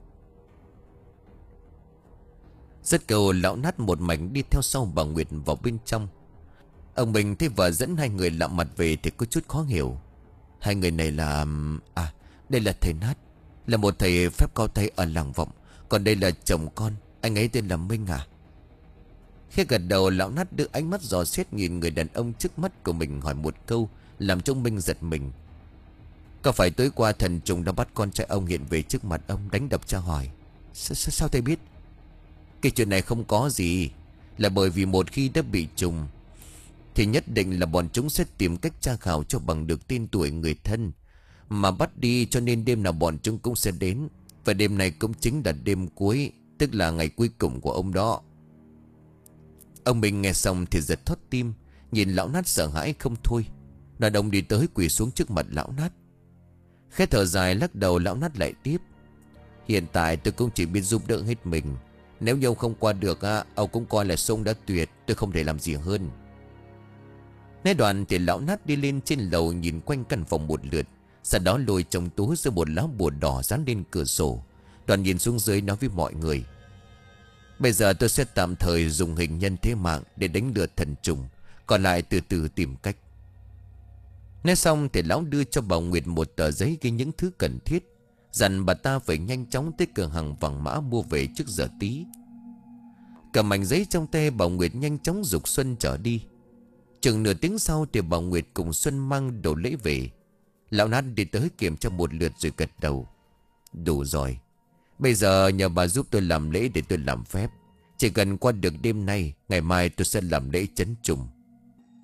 Rất cầu lão Nát một mảnh đi theo sau bà Nguyệt vào bên trong. Ông Bình thấy vợ dẫn hai người lạ mặt về thì có chút khó hiểu. Hai người này là... À, đây là thầy Nát, là một thầy phép cao tay ở làng Vọng. Còn đây là chồng con, anh ấy tên là Minh à? Khi gật đầu, lão Nát đưa ánh mắt dò xét nhìn người đàn ông trước mắt của mình, hỏi một câu làm cho Minh giật mình. Có phải tối qua thần trùng đã bắt con trai ông hiện về trước mặt ông đánh đập cha hỏi? Sao, sao, sao thầy biết? Cái chuyện này không có gì. Là bởi vì một khi đã bị trùng thì nhất định là bọn chúng sẽ tìm cách tra khảo cho bằng được tên tuổi người thân mà bắt đi, cho nên đêm nào bọn chúng cũng sẽ đến. Và đêm này cũng chính là đêm cuối, tức là ngày cuối cùng của ông đó. Ông Minh nghe xong thì giật thót tim, nhìn lão Nát sợ hãi không thôi. Đàn ông đi tới quỳ xuống trước mặt lão Nát. Khẽ thở dài lắc đầu, lão Nát lại tiếp. Hiện tại tôi cũng chỉ biết giúp đỡ hết mình. Nếu như ông không qua được á, ông cũng coi là sông đã tuyệt, tôi không thể làm gì hơn. Nói đoạn thì lão Nát đi lên trên lầu nhìn quanh căn phòng một lượt, sau đó lôi trong túi ra một lá bùa đỏ dán lên cửa sổ. Đoàn nhìn xuống dưới nói với mọi người. Bây giờ tôi sẽ tạm thời dùng hình nhân thế mạng để đánh lừa thần trùng, còn lại từ từ tìm cách. Nói xong thì lão đưa cho bà Nguyệt một tờ giấy ghi những thứ cần thiết, dặn bà ta phải nhanh chóng tới cửa hàng vàng mã mua về trước giờ tí. Cầm mảnh giấy trong tay, bà Nguyệt nhanh chóng giục Xuân trở đi. Chừng nửa tiếng sau thì bà Nguyệt cùng Xuân mang đồ lễ về. Lão Nát đi tới kiểm tra một lượt rồi gật đầu. Đủ rồi, bây giờ nhờ bà giúp tôi làm lễ để tôi làm phép. Chỉ cần qua được đêm nay, ngày mai tôi sẽ làm lễ trấn trùng.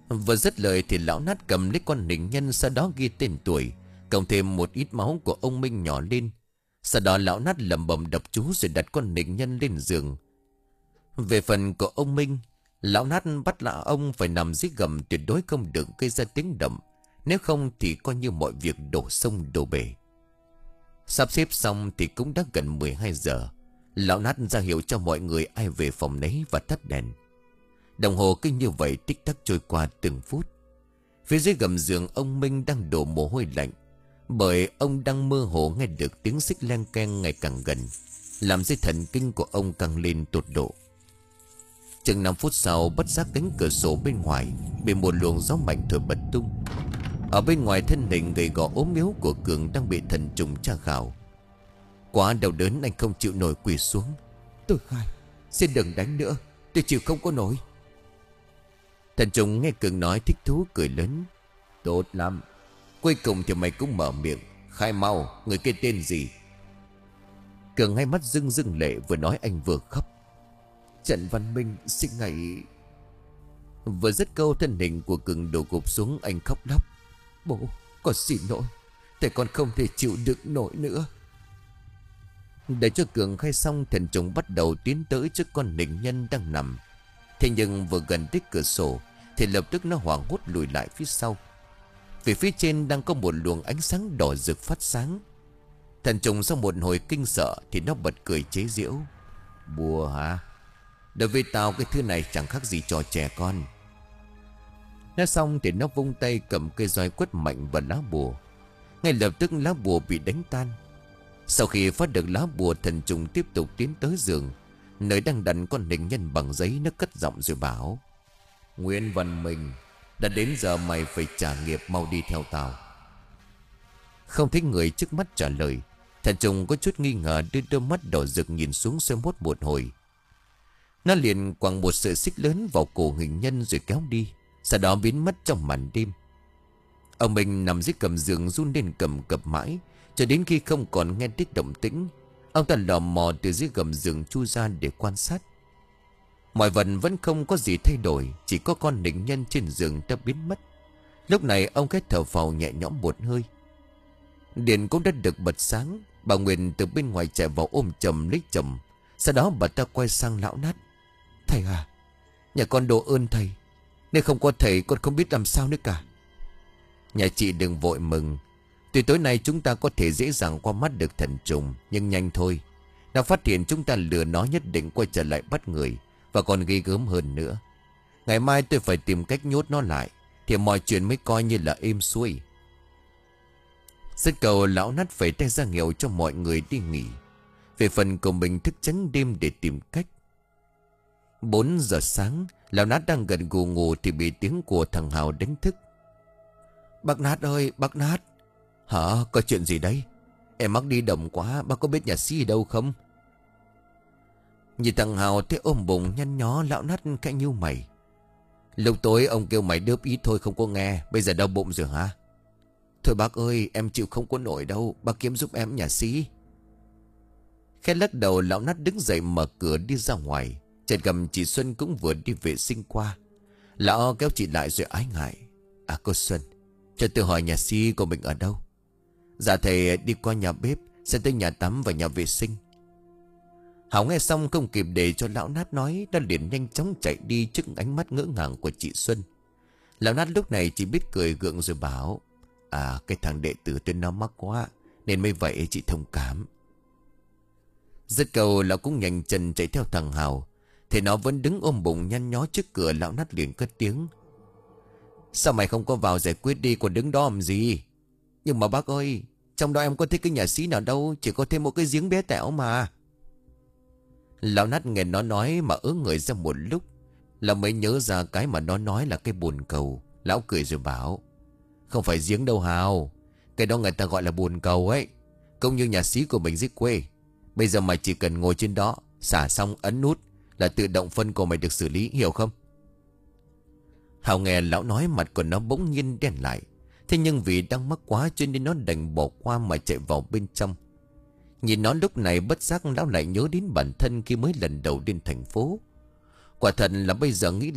Vừa dứt lời thì lão Nát cầm lấy con nịnh nhân, sau đó ghi tên tuổi, cộng thêm một ít máu của ông Minh nhỏ lên. Sau đó lão Nát lẩm bẩm đọc chú rồi đặt con nịnh nhân lên giường. Về phần của ông Minh, lão Nát bắt là ông phải nằm dưới gầm, tuyệt đối không được gây ra tiếng động, nếu không thì coi như mọi việc đổ sông đổ bể. Sắp xếp xong thì cũng đã gần mười hai giờ. Lão Nát ra hiệu cho mọi người ai về phòng nấy và tắt đèn. Đồng hồ cứ như vậy tích tắc trôi qua từng phút. Phía dưới gầm giường ông Minh đang đổ mồ hôi lạnh, bởi ông đang mơ hồ nghe được tiếng xích len keng ngày càng gần, làm dây thần kinh của ông căng lên tột độ. Chừng năm phút sau, bất giác cánh cửa sổ bên ngoài bị một luồng gió mạnh thổi bật tung. Ở bên ngoài, thân hình gầy gò ốm yếu của Cường đang bị thần trùng tra khảo. Quá đau đớn, anh không chịu nổi quỳ xuống. Tôi khai, xin đừng đánh nữa, tôi chịu không có nổi. Thần trùng nghe Cường nói thích thú cười lớn. Tốt lắm, cuối cùng thì mày cũng mở miệng. Khai mau, người kia tên gì? Cường hai mắt rưng rưng lệ, vừa nói anh vừa khóc. Trần Văn Minh, sinh ngày... Vừa dứt câu, thân hình của Cường đổ gục xuống, anh khóc lóc. Bố, con xin lỗi,แต่con không thể chịu đựng nổi nữa. Để cho Cường khai xong, thần trùng bắt đầu tiến tới trước con nịnh nhân đang nằm. Thế nhưng vừa gần tới cửa sổ thì lập tức nó hoảng hốt lùi lại phía sau, vì phía trên đang có một luồng ánh sáng đỏ rực phát sáng. Thần trùng sau một hồi kinh sợ thì nó bật cười chế giễu. Bùa hả? Đối với tao cái thứ này chẳng khác gì trò trẻ con. Nói xong thì nó vung tay cầm cây roi quất mạnh vào lá bùa. Ngay lập tức lá bùa bị đánh tan. Sau khi phát được lá bùa, thần trùng tiếp tục tiến tới giường, nơi đang đặt con nịnh nhân bằng giấy. Nó cất giọng rồi bảo. Nguyễn Văn Minh, đã đến giờ mày phải trả nghiệp, mau đi theo tao. Không thấy người trước mắt trả lời, thần trùng có chút nghi ngờ đưa đôi mắt đỏ rực nhìn xuống soi mót một hồi. Nó liền quẳng một sợi xích lớn vào cổ hình nhân rồi kéo đi, sau đó biến mất trong màn đêm. Ông Minh nằm dưới gầm giường run lên cầm cập mãi, cho đến khi không còn nghe thấy động tĩnh. Ông ta lò mò từ dưới gầm giường chui ra để quan sát. Mọi vật vẫn không có gì thay đổi, chỉ có con nịnh nhân trên giường đã biến mất. Lúc này ông khẽ thở phào nhẹ nhõm một hơi. Điện cũng đã được bật sáng. Bà Nguyên từ bên ngoài chạy vào ôm chầm lấy chồng. Sau đó bà ta quay sang lão Nát. Thầy à, nhà con độ ơn thầy, nếu không có thầy con không biết làm sao nữa cả. Nhà chị đừng vội mừng. Tuy tối nay chúng ta có thể dễ dàng qua mắt được thần trùng, nhưng nhanh thôi. Nó phát hiện chúng ta lừa nó nhất định quay trở lại bắt người, và còn ghê gớm hơn nữa. Ngày mai tôi phải tìm cách nhốt nó lại, thì mọi chuyện mới coi như là êm xuôi. Dứt cầu, lão Nát phải tay ra hiệu cho mọi người đi nghỉ. Về phần của mình thức trắng đêm để tìm cách. Bốn giờ sáng, lão Nát đang gần gù ngủ thì bị tiếng của thằng Hào đánh thức. Bác Nát ơi, bác Nát. Hả, có chuyện gì đấy? Em mắc đi đồng quá, bác có biết nhà sĩ ở đâu không? Nhìn thằng Hào thấy ôm bụng nhăn nhó, lão Nát khẽ nhíu mày. Lúc tối ông kêu mày đớp ít thôi không có nghe, bây giờ đau bụng rồi hả? Thôi bác ơi, em chịu không có nổi đâu, bác kiếm giúp em nhà sĩ. Khẽ lắc đầu, lão Nát đứng dậy mở cửa đi ra ngoài. Chợt gặp chị Xuân cũng vừa đi vệ sinh qua. Lão kéo chị lại rồi ái ngại. À cô Xuân, cho tôi hỏi nhà sĩ của mình ở đâu? Dạ thầy đi qua nhà bếp, sẽ tới nhà tắm và nhà vệ sinh. Hảo nghe xong không kịp để cho lão Nát nói, đã liền nhanh chóng chạy đi trước ánh mắt ngỡ ngàng của chị Xuân. Lão Nát lúc này chỉ biết cười gượng rồi bảo. À, cái thằng đệ tử tôi nó mắc quá, nên mới vậy chị thông cảm. Dứt câu, lão cũng nhanh chân chạy theo thằng Hào. Thì nó vẫn đứng ôm bụng nhăn nhó trước cửa. Lão Nát liền cất tiếng. Sao mày không có vào giải quyết đi, còn đứng đó làm gì? Nhưng mà bác ơi, trong đó em có thấy cái nhà sĩ nào đâu, chỉ có thêm một cái giếng bé tẹo mà. Lão Nát nghe nó nói mà ớ người ra một lúc, là mới nhớ ra cái mà nó nói là cái bồn cầu. Lão cười rồi bảo. Không phải giếng đâu Hào, cái đó người ta gọi là bồn cầu ấy, cũng như nhà sĩ của mình dưới quê. Bây giờ mày chỉ cần ngồi trên đó, xả xong ấn nút là tự động phân của mày được xử lý, hiểu không? Hào nghe lão nói, mặt của nó bỗng nhiên đen lại. Thế nhưng vì đang mắc quá cho nên nó đành bỏ qua mà chạy vào bên trong. Nhìn nó lúc này bất giác lão lại nhớ đến bản thân khi mới lần đầu đến thành phố. Quả thật là bây giờ nghĩ lại,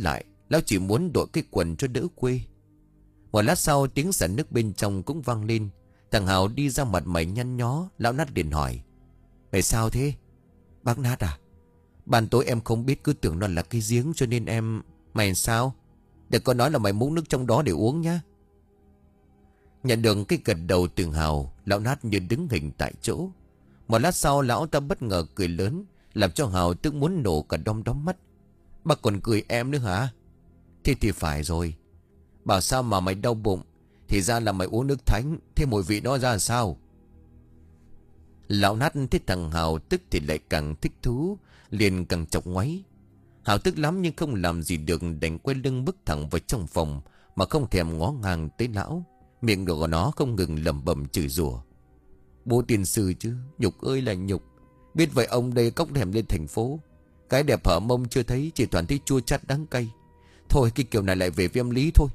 Lão chỉ muốn đội cái quần cho đỡ quê. Một lát sau tiếng xả nước bên trong cũng vang lên. Thằng Hào đi ra, mặt mày nhăn nhó. Lão Nát liền hỏi: Mày sao thế? Bác Nát à? Ban tối em không biết, cứ tưởng nó là cái giếng cho nên em... Mày sao? Đừng có nói là mày múc nước trong đó để uống nhá. Nhận được cái gật đầu từ Hào, lão Nát như đứng hình tại chỗ. Một lát sau lão ta bất ngờ cười lớn, làm cho Hào tức muốn nổ cả đom đóm mắt. Bác còn cười em nữa hả? Thế thì phải rồi. Bảo sao mà mày đau bụng? Thì ra là mày uống nước thánh. Thế mùi vị nó ra sao? Lão Nát thấy thằng Hào tức thì lại càng thích thú, liền càng chọc ngoáy. Hào tức lắm nhưng không làm gì được, đành quay lưng bước thẳng vào trong phòng mà không thèm ngó ngang tới lão. Miệng của nó không ngừng lẩm bẩm chửi rủa: Bố tiên sư chứ, nhục ơi là nhục. Biết vậy ông đây cóc thèm lên thành phố. Cái đẹp hở mông chưa thấy, chỉ toàn thấy chua chát đắng cay. Thôi cái kiểu này lại về với âm lý thôi.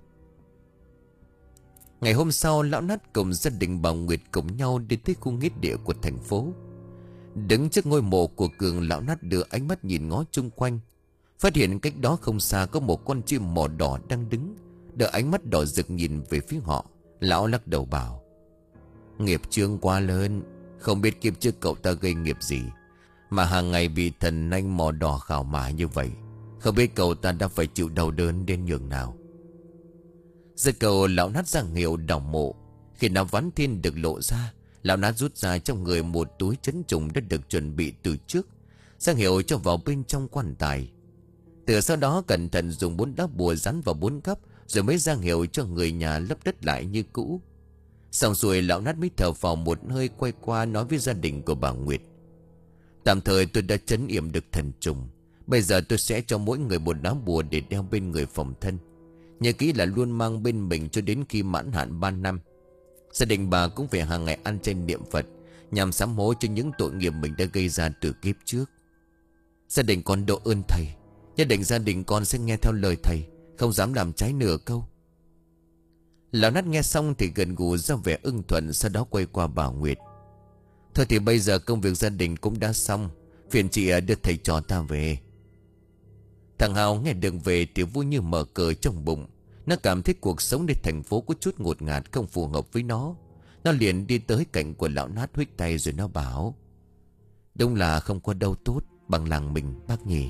Ngày hôm sau, lão Nát cùng gia đình bà Nguyệt cùng nhau đi tới khu nghĩa địa của thành phố. Đứng trước ngôi mộ của Cường, lão Nát đưa ánh mắt nhìn ngó chung quanh, phát hiện cách đó không xa có một con chim mỏ đỏ đang đứng, đưa ánh mắt đỏ rực nhìn về phía họ. Lão lắc đầu bảo: Nghiệp chướng quá lớn. Không biết kiếp trước cậu ta gây nghiệp gì mà hàng ngày bị thần anh mỏ đỏ khảo mã như vậy. Không biết cậu ta đã phải chịu đau đớn đến nhường nào. Giật cầu, lão Nát ra hiệu đào mộ. Khi nào ván thiên được lộ ra, lão Nát rút ra trong người một túi trấn trùng đã được chuẩn bị từ trước, ra hiệu cho vào bên trong quan tài. Từ sau đó cẩn thận dùng bốn đá bùa dán vào bốn góc, rồi mới ra hiệu cho người nhà lấp đất lại như cũ. Xong rồi lão Nát mới thở vào một hơi, quay qua nói với gia đình của bà Nguyệt: Tạm thời tôi đã trấn yểm được thần trùng. Bây giờ tôi sẽ cho mỗi người một lá bùa để đeo bên người phòng thân. Nhớ kỹ là luôn mang bên mình cho đến khi mãn hạn ba năm. Gia đình bà cũng phải hàng ngày ăn chay niệm Phật, nhằm sám hối cho những tội nghiệp mình đã gây ra từ kiếp trước. Gia đình con độ ơn thầy. Nhất định gia đình con sẽ nghe theo lời thầy, không dám làm trái nửa câu. Lão Nát nghe xong thì gần gù ra vẻ ưng thuận, sau đó quay qua bà Nguyệt: Thôi thì bây giờ công việc gia đình cũng đã xong, phiền chị đưa thầy trò ta về. Thằng Hào nghe đường về thì vui như mở cờ trong bụng. Nó cảm thấy cuộc sốngในthành phố có chút ngột ngạt, không phù hợp với nó. Nó liền đi tới cạnh của lão Nát huých tay rồi nó bảo: Đúng là không có đâu tốt bằng làng mình bác nhỉ.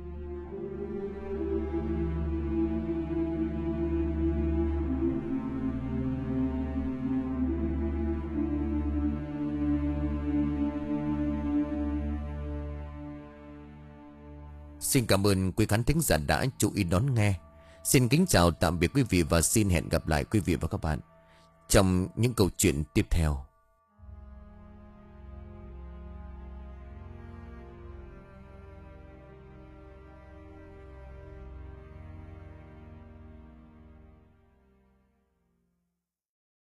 Xin cảm ơn quý khán thính giả đã chú ý đón nghe. Xin kính chào tạm biệt quý vị và xin hẹn gặp lại quý vị và các bạn trong những câu chuyện tiếp theo.